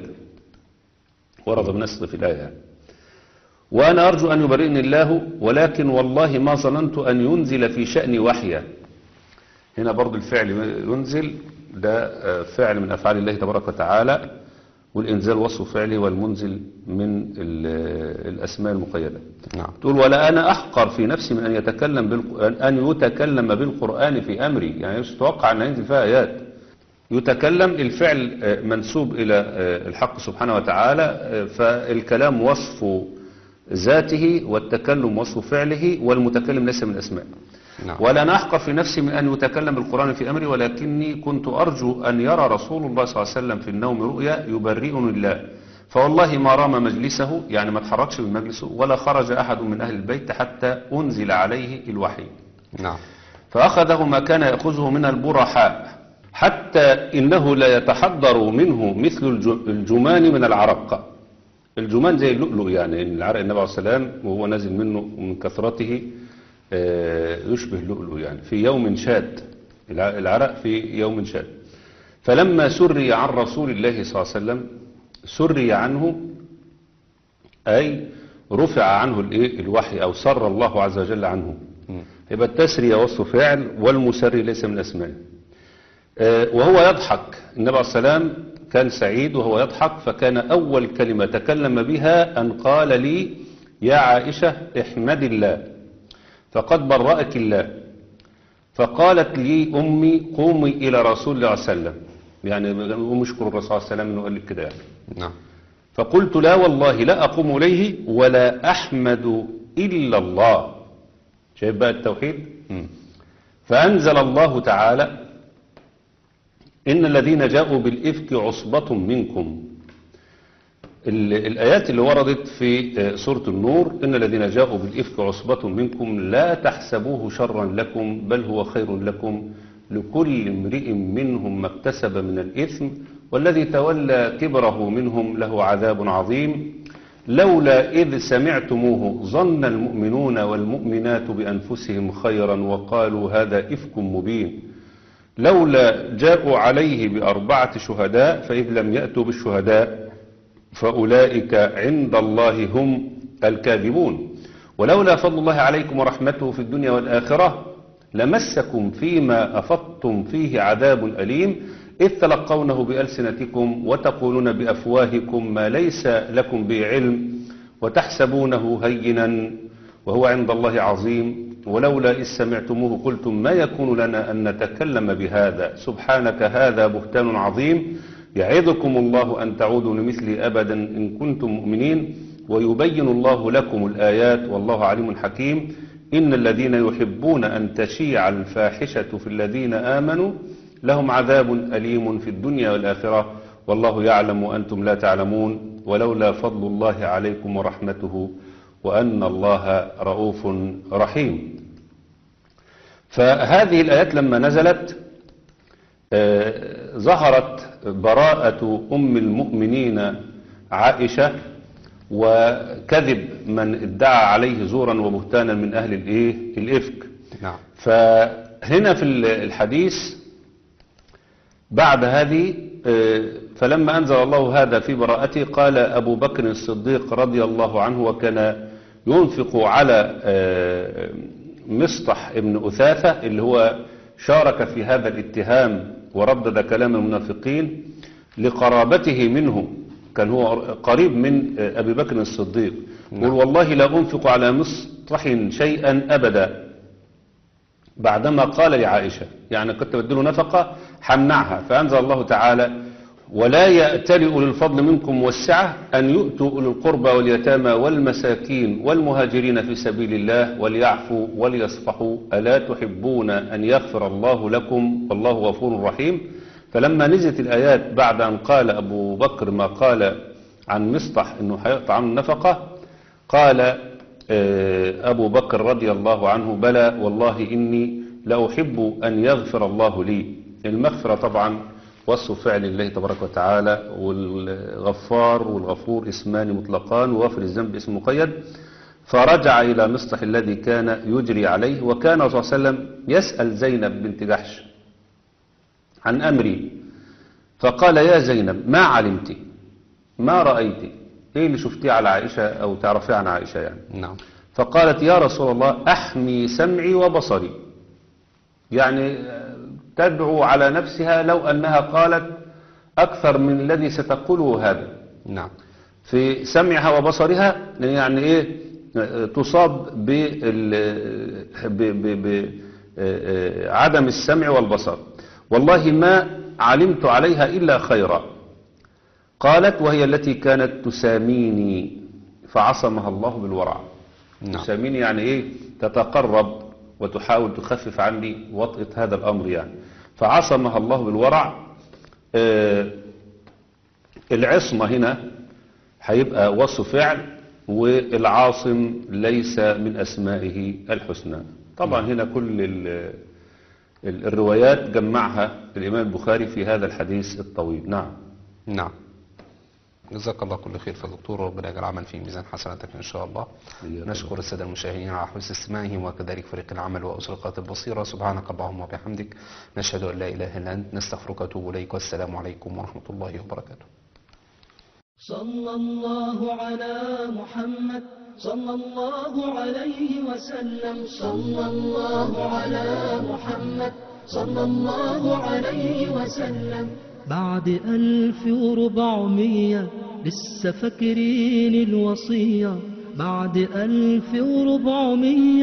Speaker 3: ورد بنص في الآية يعني. وأنا أرجو أن يبرئني الله ولكن والله ما ظننت أن ينزل في شأني وحيا. هنا برضو الفعل ينزل ده آه، فعل من أفعال الله تبارك وتعالى، والإنزال وصف فعله، والمنزل من ال- الأسماء المقيدة.
Speaker 2: نعم.
Speaker 3: تقول ولا أنا أحقر في نفسي من أن يتكلم بالق- أن يتكلم بالقرآن في أمري، يعني مش تتوقع أن ينزل فيها آيات. يتكلم الفعل آه، منسوب إلى آه، الحق سبحانه وتعالى، آه، فالكلام وصف ذاته والتكلم وصف فعله، والمتكلم ليس من أسماء.
Speaker 2: نعم.
Speaker 3: ولا أنا أحقر في نفسي من أن يتكلم بالقرآن في أمري، ولكني كنت أرجو أن يرى رسول الله صلى الله عليه وسلم في النوم رؤيا يبرئني الله، فوالله ما رام مجلسه، يعني ما تحركش من مجلسه، ولا خرج أحد من أهل البيت حتى أنزل عليه الوحي.
Speaker 2: نعم.
Speaker 3: فأخذه ما كان يأخذه من البرحاء، حتى إنه لا يتحضر منه مثل الج- الجمان من العرق. الجمان زي اللؤلؤ، يعني العرق النبي عليه الصلاة والسلام وهو نازل منه من كثرته آه، يشبه اللؤلؤ، يعني في يوم شاد، الع- العرق في يوم شاد. فلما سري عن رسول الله صلى الله عليه وسلم، سري عنه أي رفع عنه الإيه؟ الوحي، أو سر الله عز وجل عنه.
Speaker 2: مم.
Speaker 3: يبقى التسرية وصف فعل، والمسري ليس من أسمائه. آه، وهو يضحك، النبي عليه السلام كان سعيد وهو يضحك، فكان أول كلمة تكلم بها أن قال لي يا عائشة احمد الله فقد برأك الله. فقالت لي أمي قومي إلى رسول الله صلى الله عليه وسلم، يعني أم اشكر الرسول صلى الله عليه وسلم أنه قال لك كده يعني.
Speaker 2: نعم.
Speaker 3: فقلت لا والله لا أقوم إليه ولا أحمد إلا الله. شايف بقى التوحيد؟
Speaker 2: مم.
Speaker 3: فأنزل الله تعالى إن الذين جاءوا بالإفك عصبة منكم. ال- الآيات اللي وردت في آه، سورة النور، إن الذين جاءوا بالإفك عصبة منكم لا تحسبوه شرا لكم بل هو خير لكم لكل امرئ منهم ما اكتسب من الإثم والذي تولى كبره منهم له عذاب عظيم لولا إذ سمعتموه ظن المؤمنون والمؤمنات بأنفسهم خيرا وقالوا هذا إفك مبين لولا جاءوا عليه بأربعة شهداء فإذ لم يأتوا بالشهداء فأولئك عند الله هم الكاذبون ولولا فضل الله عليكم ورحمته في الدنيا والآخرة لمسكم فيما أفضتم فيه عذاب أليم إذ تلقونه بألسنتكم وتقولون بأفواهكم ما ليس لكم به علم وتحسبونه هينا وهو عند الله عظيم ولولا إذ سمعتموه قلتم ما يكون لنا أن نتكلم بهذا سبحانك هذا بهتان عظيم يعظكم الله أن تعودوا لمثله أبدا إن كنتم مؤمنين ويبين الله لكم الآيات والله عليم حكيم إن الذين يحبون أن تشيع الفاحشة في الذين آمنوا لهم عذاب أليم في الدنيا والآخرة والله يعلم وأنتم لا تعلمون ولولا فضل الله عليكم ورحمته وأن الله رؤوف رحيم. فهذه الآيات لما نزلت آه ظهرت براءة أم المؤمنين عائشة وكذب من ادعى عليه زورا وبهتانا من أهل الإيه الإفك.
Speaker 2: نعم.
Speaker 3: فهنا في الحديث بعد هذه فلما أنزل الله هذا في براءته قال أبو بكر الصديق رضي الله عنه، وكان ينفق على آه، مصطح ابن أثاثة اللي هو شارك في هذا الاتهام وردد كلام المنافقين لقرابته منه، كان هو قريب من آه، أبي بكر الصديق. يقول والله لا أنفق على مصطح شيئا أبدا بعدما قال لعائشة، يعني كنت بدله نفقة حمنعها. فأنزل الله تعالى ولا يأتل أولي الفضل منكم والسعة أن يؤتوا أولي القربى واليتامى والمساكين والمهاجرين في سبيل الله وليعفوا وليصفحوا ألا تحبون أن يغفر الله لكم والله غفور رحيم. فلما نزلت الآيات بعد أن قال أبو بكر ما قال عن مصطح أنه هيقطع عنه النفقة، قال أبو بكر رضي الله عنه بلى والله إني لأحب أن يغفر الله لي. المغفرة طبعا وصف فعل الله تبارك وتعالى، والغفار والغفور اسمان مطلقان، وغفر الذنب اسم مقيد. فرجع إلى مصطح الذي كان يجري عليه، وكان صلى الله عليه وسلم يسأل زينب بنت جحش عن أمري، فقال يا زينب ما علمت ما رأيت، ايه اللي شفتيه على عائشة او تعرفيه عن عائشة يعني.
Speaker 2: نعم.
Speaker 3: فقالت يا رسول الله أحمي سمعي وبصري، يعني تدعو على نفسها لو أنها قالت أكثر من الذي ستقوله هذا.
Speaker 2: نعم.
Speaker 3: في سمعها وبصرها يعني إيه تصاب بعدم السمع والبصر. والله ما علمت عليها إلا خيرا. قالت وهي التي كانت تساميني فعصمها الله بالورع.
Speaker 2: نعم.
Speaker 3: تساميني يعني إيه تتقرب وتحاول تخفف عني وطئة هذا الأمر يعني، فعصمها الله بالورع. آه العصمة هنا هيبقى وصف فعل، والعاصم ليس من أسمائه الحسنى. طبعا هنا كل ال ال الروايات جمعها الإمام البخاري في هذا الحديث الطويل. نعم.
Speaker 2: نعم. جزاك الله كل خير فدكتور، ربنا يجعل العمل في ميزان حسناتك إن شاء الله. نشكر السادة المشاهدين على حسن استماعهم، وكذلك فريق العمل وأسرقات البصيرة. سبحانك اللهم وبحمدك، نشهد أن لا إله إلا أنت، نستغفرك ونتوب إليك، والسلام عليكم ورحمة الله وبركاته.
Speaker 1: صلى الله على محمد صلى الله عليه وسلم. صلى الله على محمد صلى الله عليه وسلم. بعد ألف وربعمية لسه فاكرين الوصية، بعد ألف وربعمية